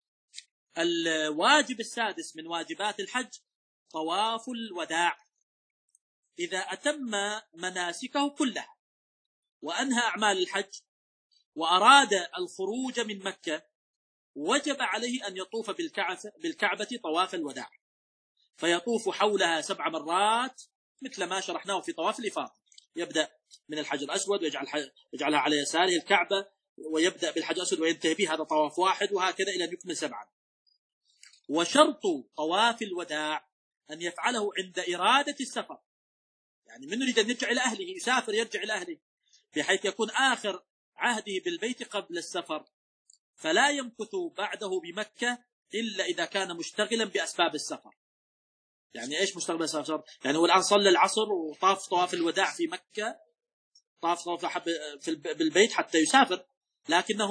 الواجب السادس من واجبات الحج طواف الوداع. إذا أتم مناسكه كلها وأنهى أعمال الحج وأراد الخروج من مكة، وجب عليه أن يطوف بالكعبة طواف الوداع، فيطوف حولها سبع مرات مثل ما شرحناه في طواف الإفاضة. يبدأ من الحجر الأسود ويجعل يجعلها على يساره الكعبة، ويبدأ بالحجر الأسود وينتهي به، هذا طواف واحد، وهكذا إلى أن يكمل سبعا. وشرط طواف الوداع أن يفعله عند إرادة السفر، يعني من يريد أن يرجع إلى أهله يسافر يرجع إلى أهله، بحيث يكون آخر عهده بالبيت قبل السفر، فلا يمكث بعده بمكة إلا إذا كان مشتغلا بأسباب السفر. يعني إيش مشتغل بأسباب السفر؟ يعني هو الآن صلى العصر وطاف طواف الوداع في مكة، طاف طواف في بالبيت حتى يسافر، لكنه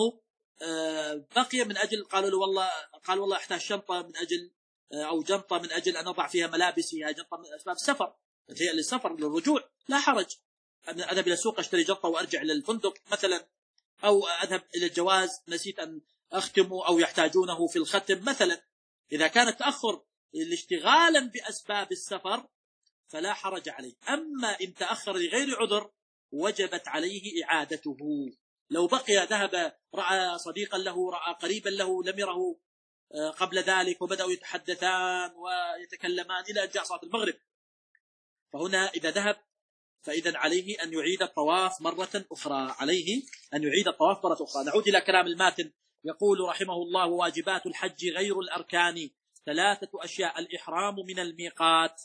بقي من أجل قالوا له والله قال والله أحتاج شنطة من أجل أو جنطة من أجل أن أضع فيها ملابسي، هي جنطة من أسباب السفر، هي للسفر للرجوع، لا حرج. أذهب إلى السوق أشتري جنطة وأرجع إلى الفندق مثلا، أو أذهب إلى الجواز نسيت أن أختمه أو يحتاجونه في الختم مثلا. إذا كان التأخر اشتغالا بأسباب السفر فلا حرج عليه. أما إن تأخر لغير عذر وجبت عليه إعادته. لو بقي ذهب رأى صديقا له، رأى قريبا له لم يره قبل ذلك، وبدأوا يتحدثان ويتكلمان إلى أن جاء صلاة المغرب، فهنا إذا ذهب فإذا عليه أن يعيد الطواف مرة أخرى عليه أن يعيد الطواف مرة أخرى. نعود إلى كلام الماتن، يقول رحمه الله: واجبات الحج غير الأركان ثلاثة أشياء: الإحرام من الميقات.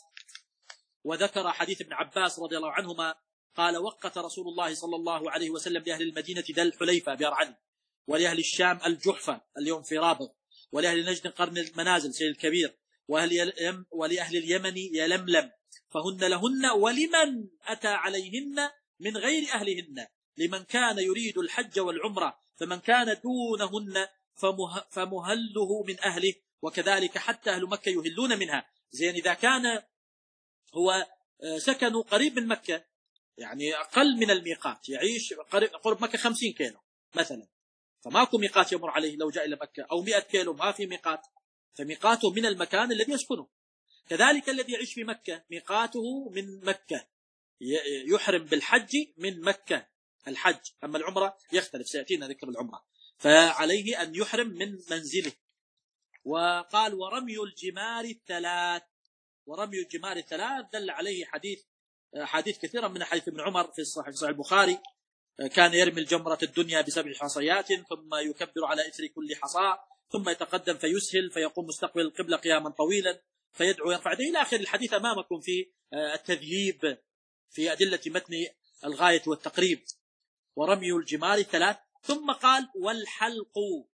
وذكر حديث ابن عباس رضي الله عنهما قال: وقت رسول الله صلى الله عليه وسلم لأهل المدينة ذا الحليفة بأرعد، ولأهل الشام الجحفة اليوم في رابغ، ولأهل نجد قرن المنازل سيل الكبير، ولأهل اليمن يلملم، فهن لهن ولمن أتى عليهن من غير أهلهن، لمن كان يريد الحج والعمرة، فمن كان دونهن فمه فمهله من أهله، وكذلك حتى أهل مكة يهلون منها. زين إذا كان هو سكنوا قريب من مكة، يعني أقل من الميقات، يعيش قرب مكة خمسين كيلو مثلا، فماكو ميقات يمر عليه لو جاء إلى مكة، أو مئة كيلو ما في ميقات، فميقاته من المكان الذي يسكنه. كذلك الذي يعيش في مكة ميقاته من مكة، يحرم بالحج من مكة الحج، أما العمرة يختلف، سيأتينا ذكر العمرة، فعليه أن يحرم من منزله. وقال: ورمي الجمار الثلاث. ورمي الجمار الثلاث دل عليه حديث حديث كثيرا من حديث ابن عمر في صحيح صحيح البخاري، كان يرمي الجمرة الدنيا بسبع حصيات ثم يكبر على إثر كل حصاة، ثم يتقدم فيسهل فيقوم مستقبل القبلة قياما طويلا فيدعو يرفع يديه إلى آخر الحديث أمامكم في التذييب في أدلة متن الغاية والتقريب. ورمي الجمار الثلاث. ثم قال: والحلق.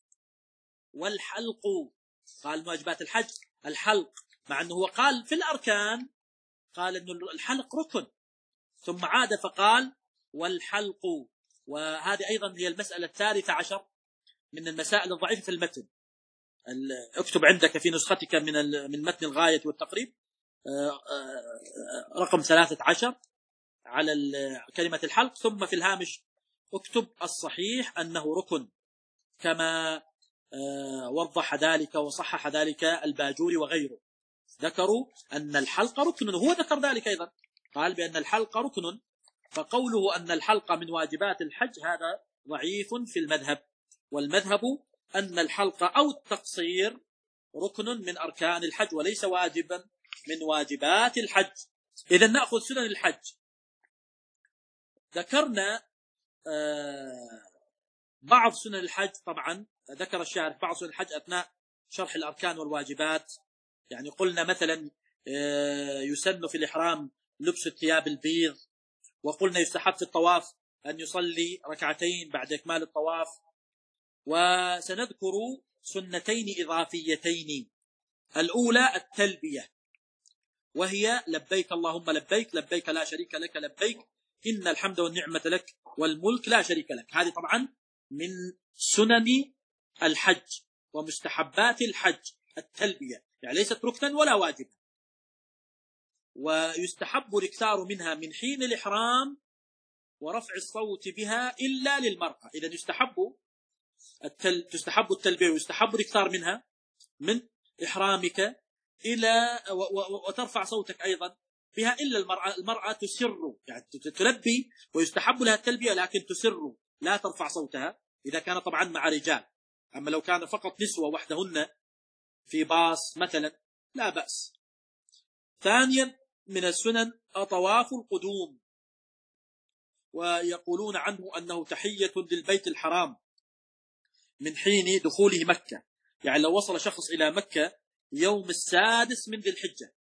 والحلق قال من واجبات الحج الحلق، مع أنه هو قال في الأركان قال أن الحلق ركن، ثم عاد فقال: والحلق. وهذه أيضا هي المسألة الثالثة عشر من المسائل الضعيفة في المتن. اكتب عندك في نسختك من من متن الغاية والتقريب رقم ثلاثة عشر، على كلمة الحلق، ثم في الهامش اكتب الصحيح أنه ركن، كما وضح ذلك وصحح ذلك الباجوري وغيره، ذكروا أن الحلق ركن، وهو ذكر ذلك أيضا، قال بأن الحلق ركن، فقوله أن الحلق من واجبات الحج هذا ضعيف في المذهب، والمذهب أن الحلق أو التقصير ركن من أركان الحج وليس واجبا من واجبات الحج. إذن نأخذ سنن الحج. ذكرنا بعض سنن الحج، طبعا ذكر الشارح بعض سنن الحج أثناء شرح الأركان والواجبات، يعني قلنا مثلا يسن في الإحرام لبس الثياب البيض، وقلنا يستحب في الطواف أن يصلي ركعتين بعد إكمال الطواف. وسنذكر سنتين إضافيتين، الأولى التلبية، وهي لبيك اللهم لبيك، لبيك لا شريك لك لبيك، إن الحمد والنعمة لك والملك لا شريك لك. هذه طبعا من سنن الحج ومستحبات الحج التلبية، يعني ليست ركنا ولا واجبا، ويستحب الاكثار منها من حين الإحرام ورفع الصوت بها إلا للمرأة. إذا يستحب التل... تستحب التلبية ويستحب الاكثار منها من إحرامك إلى و... و... وترفع صوتك أيضا بها إلا المرأة. المرأة تسر، يعني تلبي ويستحب لها التلبية لكن تسر لا ترفع صوتها إذا كان طبعا مع رجال. أما لو كان فقط نسوة وحدهن في باص مثلا لا بأس. ثانيا من السنن طواف القدوم، ويقولون عنه أنه تحية للبيت الحرام من حين دخوله مكة، يعني لو وصل شخص إلى مكة يوم السادس من ذي الحجة،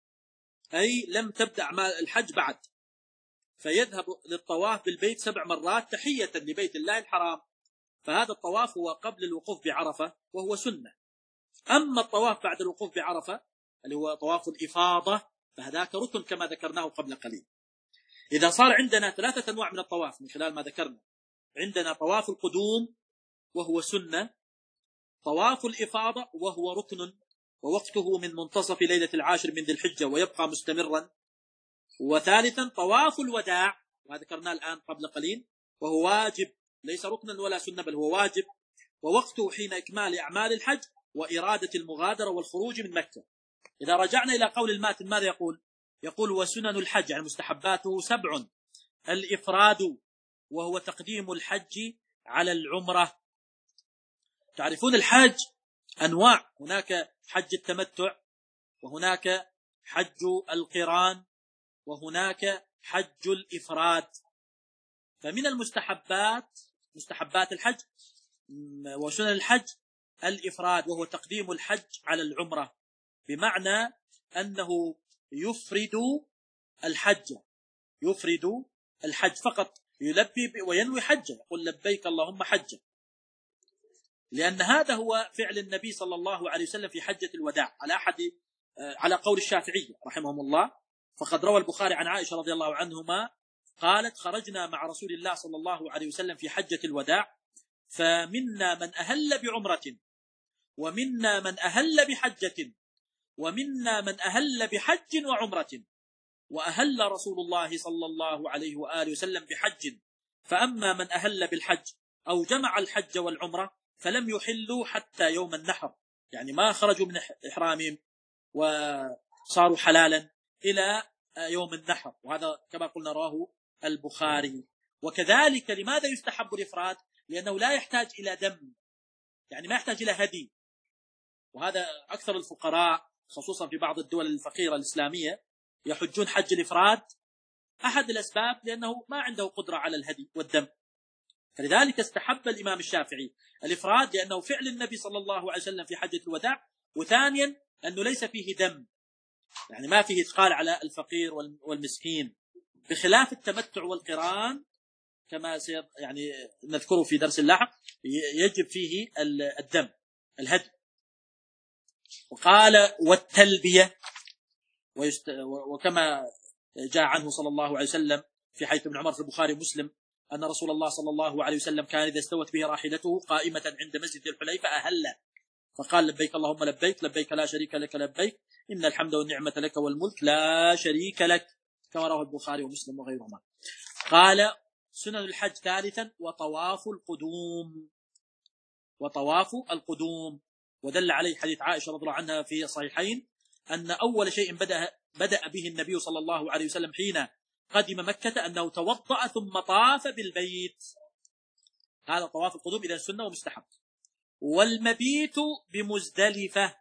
أي لم تبدأ أعمال الحج بعد، فيذهب للطواف بالبيت سبع مرات تحية لبيت الله الحرام، فهذا الطواف هو قبل الوقوف بعرفة وهو سنة. أما الطواف بعد الوقوف بعرفة اللي هو طواف الإفاضة فهذاك ركن كما ذكرناه قبل قليل. إذا صار عندنا ثلاثة أنواع من الطواف من خلال ما ذكرنا، عندنا طواف القدوم وهو سنة، طواف الإفاضة وهو ركن ووقته من منتصف ليلة العاشر من ذي الحجة ويبقى مستمرا، وثالثا طواف الوداع وهذا ذكرناه الآن قبل قليل وهو واجب ليس ركنا ولا سنة بل هو واجب، ووقته حين إكمال أعمال الحج وإرادة المغادرة والخروج من مكة. إذا رجعنا إلى قول الماتن ماذا يقول؟ يقول وسنن الحج يعني مستحباته سبع: الإفراد وهو تقديم الحج على العمرة. تعرفون الحج أنواع، هناك حج التمتع وهناك حج القران وهناك حج الإفراد. فمن المستحبات مستحبات الحج وسنن الحج الإفراد وهو تقديم الحج على العمرة، بمعنى أنه يفرد الحج يفرد الحج فقط، يلبي وينوي حجه، يقول لبيك اللهم حجه، لأن هذا هو فعل النبي صلى الله عليه وسلم في حجة الوداع على أحد على قول الشافعية رحمهم الله. فقد روى البخاري عن عائشة رضي الله عنهما قالت: خرجنا مع رسول الله صلى الله عليه وسلم في حجة الوداع، فمنا من أهل بعمرة ومنا من أهل بحجة ومنا من أهل بحج وعمرة، وأهل رسول الله صلى الله عليه وآله وسلم بحج، فأما من أهل بالحج أو جمع الحج والعمرة فلم يحلوا حتى يوم النحر، يعني ما خرجوا من إحرامهم وصاروا حلالا إلى يوم النحر، وهذا كما قلنا رواه البخاري. وكذلك لماذا يستحب الإفراد؟ لأنه لا يحتاج إلى دم، يعني ما يحتاج إلى هدي، وهذا أكثر الفقراء خصوصا في بعض الدول الفقيرة الإسلامية يحجون حج الإفراد. أحد الأسباب لأنه ما عنده قدرة على الهدي والدم، فلذلك استحب الإمام الشافعي الإفراد لأنه فعل النبي صلى الله عليه وسلم في حجة الوداع، وثانيا أنه ليس فيه دم، يعني ما فيه إثقال على الفقير والمسكين، بخلاف التمتع والقران كما يعني نذكره في درس اللاحق يجب فيه الدم الهدي. وقال والتلبية، وكما جاء عنه صلى الله عليه وسلم في حديث ابن عمر في البخاري ومسلم أن رسول الله صلى الله عليه وسلم كان إذا استوت به راحلته قائمة عند مسجد الحليفة أهل، فقال لبيك اللهم لبيك، لبيك لا شريك لك لبيك، إن الحمد والنعمة لك والملك لا شريك لك. كما رواه البخاري ومسلم وغيرهما. قال سنن الحج ثالثا وطواف القدوم، وطواف القدوم. ودل عليه حديث عائشة رضي الله عنها في الصحيحين أن أول شيء بدأ بدأ به النبي صلى الله عليه وسلم حين قدم مكة أنه توضأ ثم طاف بالبيت. هذا طواف القدوم إذا سنة ومستحب. والمبيت بمزدلفة،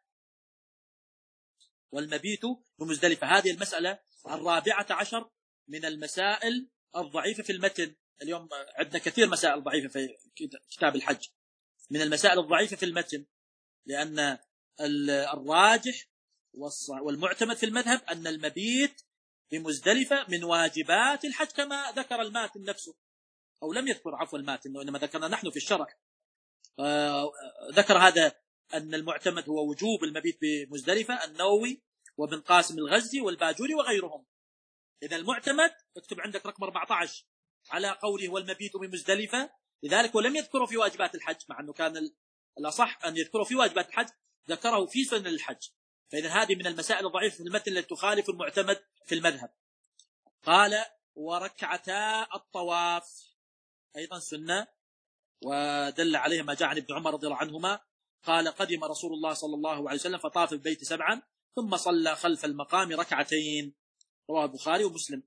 والمبيت بمزدلفة هذه المسألة الرابعة عشر من المسائل الضعيفة في المتن. اليوم عندنا كثير مسائل ضعيفة في كتاب الحج، من المسائل الضعيفة في المتن، لأن الراجح والمعتمد في المذهب أن المبيت بمزدلفة من واجبات الحج كما ذكر الماتن نفسه، أو لم يذكر عفوا الماتن وإنما ذكرنا نحن في الشرح. آه ذكر هذا أن المعتمد هو وجوب المبيت بمزدلفة، النووي وابن قاسم الغزي والباجوري وغيرهم. إذا المعتمد اكتب عندك رقم أربعة عشر على قوله والمبيت بمزدلفة، لذلك ولم يذكره في واجبات الحج، مع أنه كان الأصح أن يذكره في واجبات الحج، ذكره في سنن الحج. فإذا هذه من المسائل الضعيفة في المتن التي تخالف المعتمد في المذهب. قال وركعتا الطواف أيضا سنة، ودل عليه ما جاء عن ابن عمر رضي الله عنهما قال قدم رسول الله صلى الله عليه وسلم فطاف البيت سبعا ثم صلى خلف المقام ركعتين، رواه البخاري ومسلم.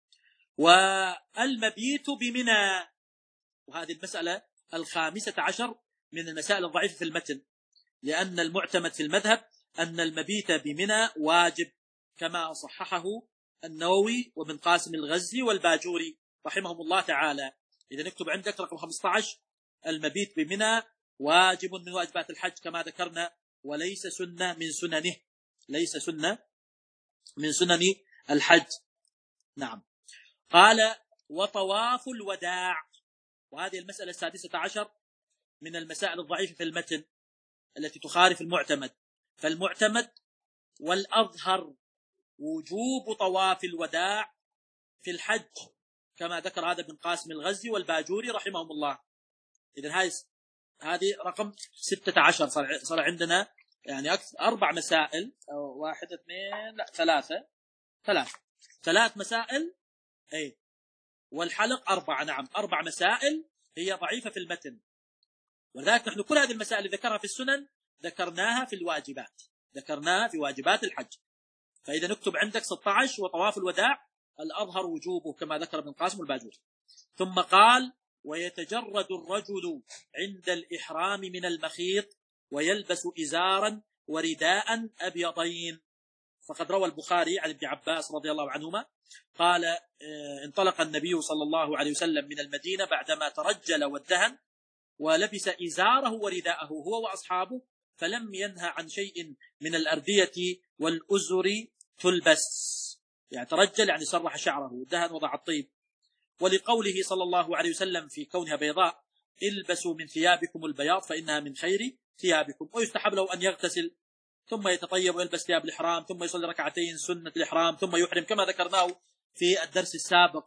والمبيت بمنى، وهذه المسألة الخامسة عشر من المسائل الضعيفة في المتن، لأن المعتمد في المذهب أن المبيت بمنى واجب كما صححه النووي وابن قاسم الغزي والباجوري رحمهم الله تعالى. إذا نكتب عندك رقم خمسة عشر المبيت بمنى واجب من واجبات الحج كما ذكرنا، وليس سنة من سننه، ليس سنة من سنن الحج. نعم. قال وطواف الوداع، وهذه المسألة السادسة عشر من المسائل الضعيفة في المتن التي تخالف المعتمد. فالمعتمد والأظهر وجوب طواف الوداع في الحج كما ذكر هذا ابن قاسم الغزي والباجوري رحمهم الله. إذن هذه رقم ستة عشر. صار عندنا يعني أكثر أربع مسائل، أو واحد اثنين لا ثلاثة ثلاث ثلاث مسائل أي والحلق أربعة. نعم أربع مسائل هي ضعيفة في المتن، ولذلك نحن كل هذه المسائل اللي ذكرها في السنن ذكرناها في الواجبات، ذكرناها في واجبات الحج. فإذا نكتب عندك ستة عشر وطواف الوداع الأظهر وجوبه كما ذكر ابن قاسم والباجوري. ثم قال ويتجرد الرجل عند الإحرام من المخيط ويلبس إزارا ورداء أبيضين. فقد روى البخاري عن ابن عباس رضي الله عنهما قال انطلق النبي صلى الله عليه وسلم من المدينة بعدما ترجل وادهن ولبس إزاره ورداءه هو وأصحابه، فلم ينهى عن شيء من الأردية والأزر تلبس، يعني ترجل يعني سرح شعره ودهن وضع الطيب. ولقوله صلى الله عليه وسلم في كونها بيضاء البسوا من ثيابكم البياض فإنها من خير ثيابكم. ويستحب له أن يغتسل ثم يتطيب ويلبس ثياب الإحرام ثم يصلي ركعتين سنة الإحرام ثم يحرم كما ذكرناه في الدرس السابق.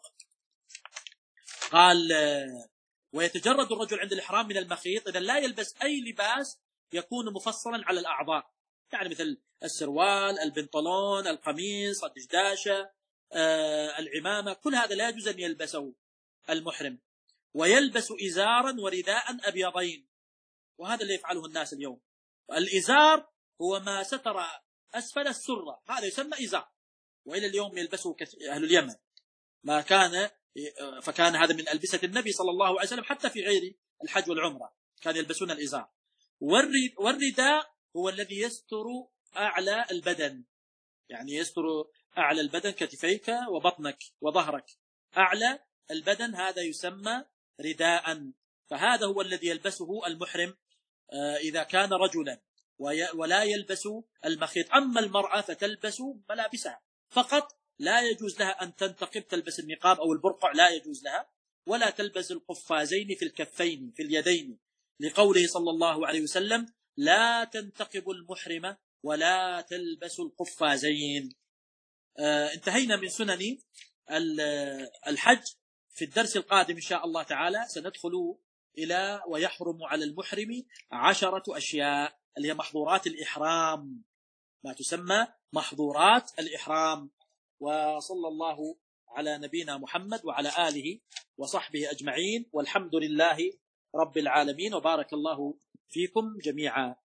قال ويتجرد الرجل عند الإحرام من المخيط، إذا لا يلبس أي لباس يكون مفصلا على الأعضاء، يعني مثل السروال، البنطلون، القميص، الدشداشة، آه، العمامة، كل هذا لا يجوز أن يلبسه المحرم. ويلبس إزارا ورداء أبيضين، وهذا اللي يفعله الناس اليوم. الإزار هو ما ستر أسفل السرة، هذا يسمى إزار، وإلى اليوم يلبسه أهل اليمن ما كان، فكان هذا من ألبسة النبي صلى الله عليه وسلم حتى في غير الحج والعمرة كان يلبسون الإزار. والرداء هو الذي يستر أعلى البدن، يعني يستر أعلى البدن كتفيك وبطنك وظهرك، أعلى البدن هذا يسمى رداء. فهذا هو الذي يلبسه المحرم إذا كان رجلا ولا يلبس المخيط. أما المرأة فتلبس ملابسها فقط، لا يجوز لها أن تنتقب تلبس النقاب أو البرقع، لا يجوز لها، ولا تلبس القفازين في الكفين في اليدين، لقوله صلى الله عليه وسلم لا تنتقب المحرمة ولا تلبس القفازين. آه انتهينا من سنن الحج. في الدرس القادم إن شاء الله تعالى سندخل إلى ويحرم على المحرم عشرة أشياء اللي هي محظورات الإحرام، ما تسمى محظورات الإحرام. وصلى الله على نبينا محمد وعلى آله وصحبه أجمعين، والحمد لله رب العالمين، وبارك الله فيكم جميعا.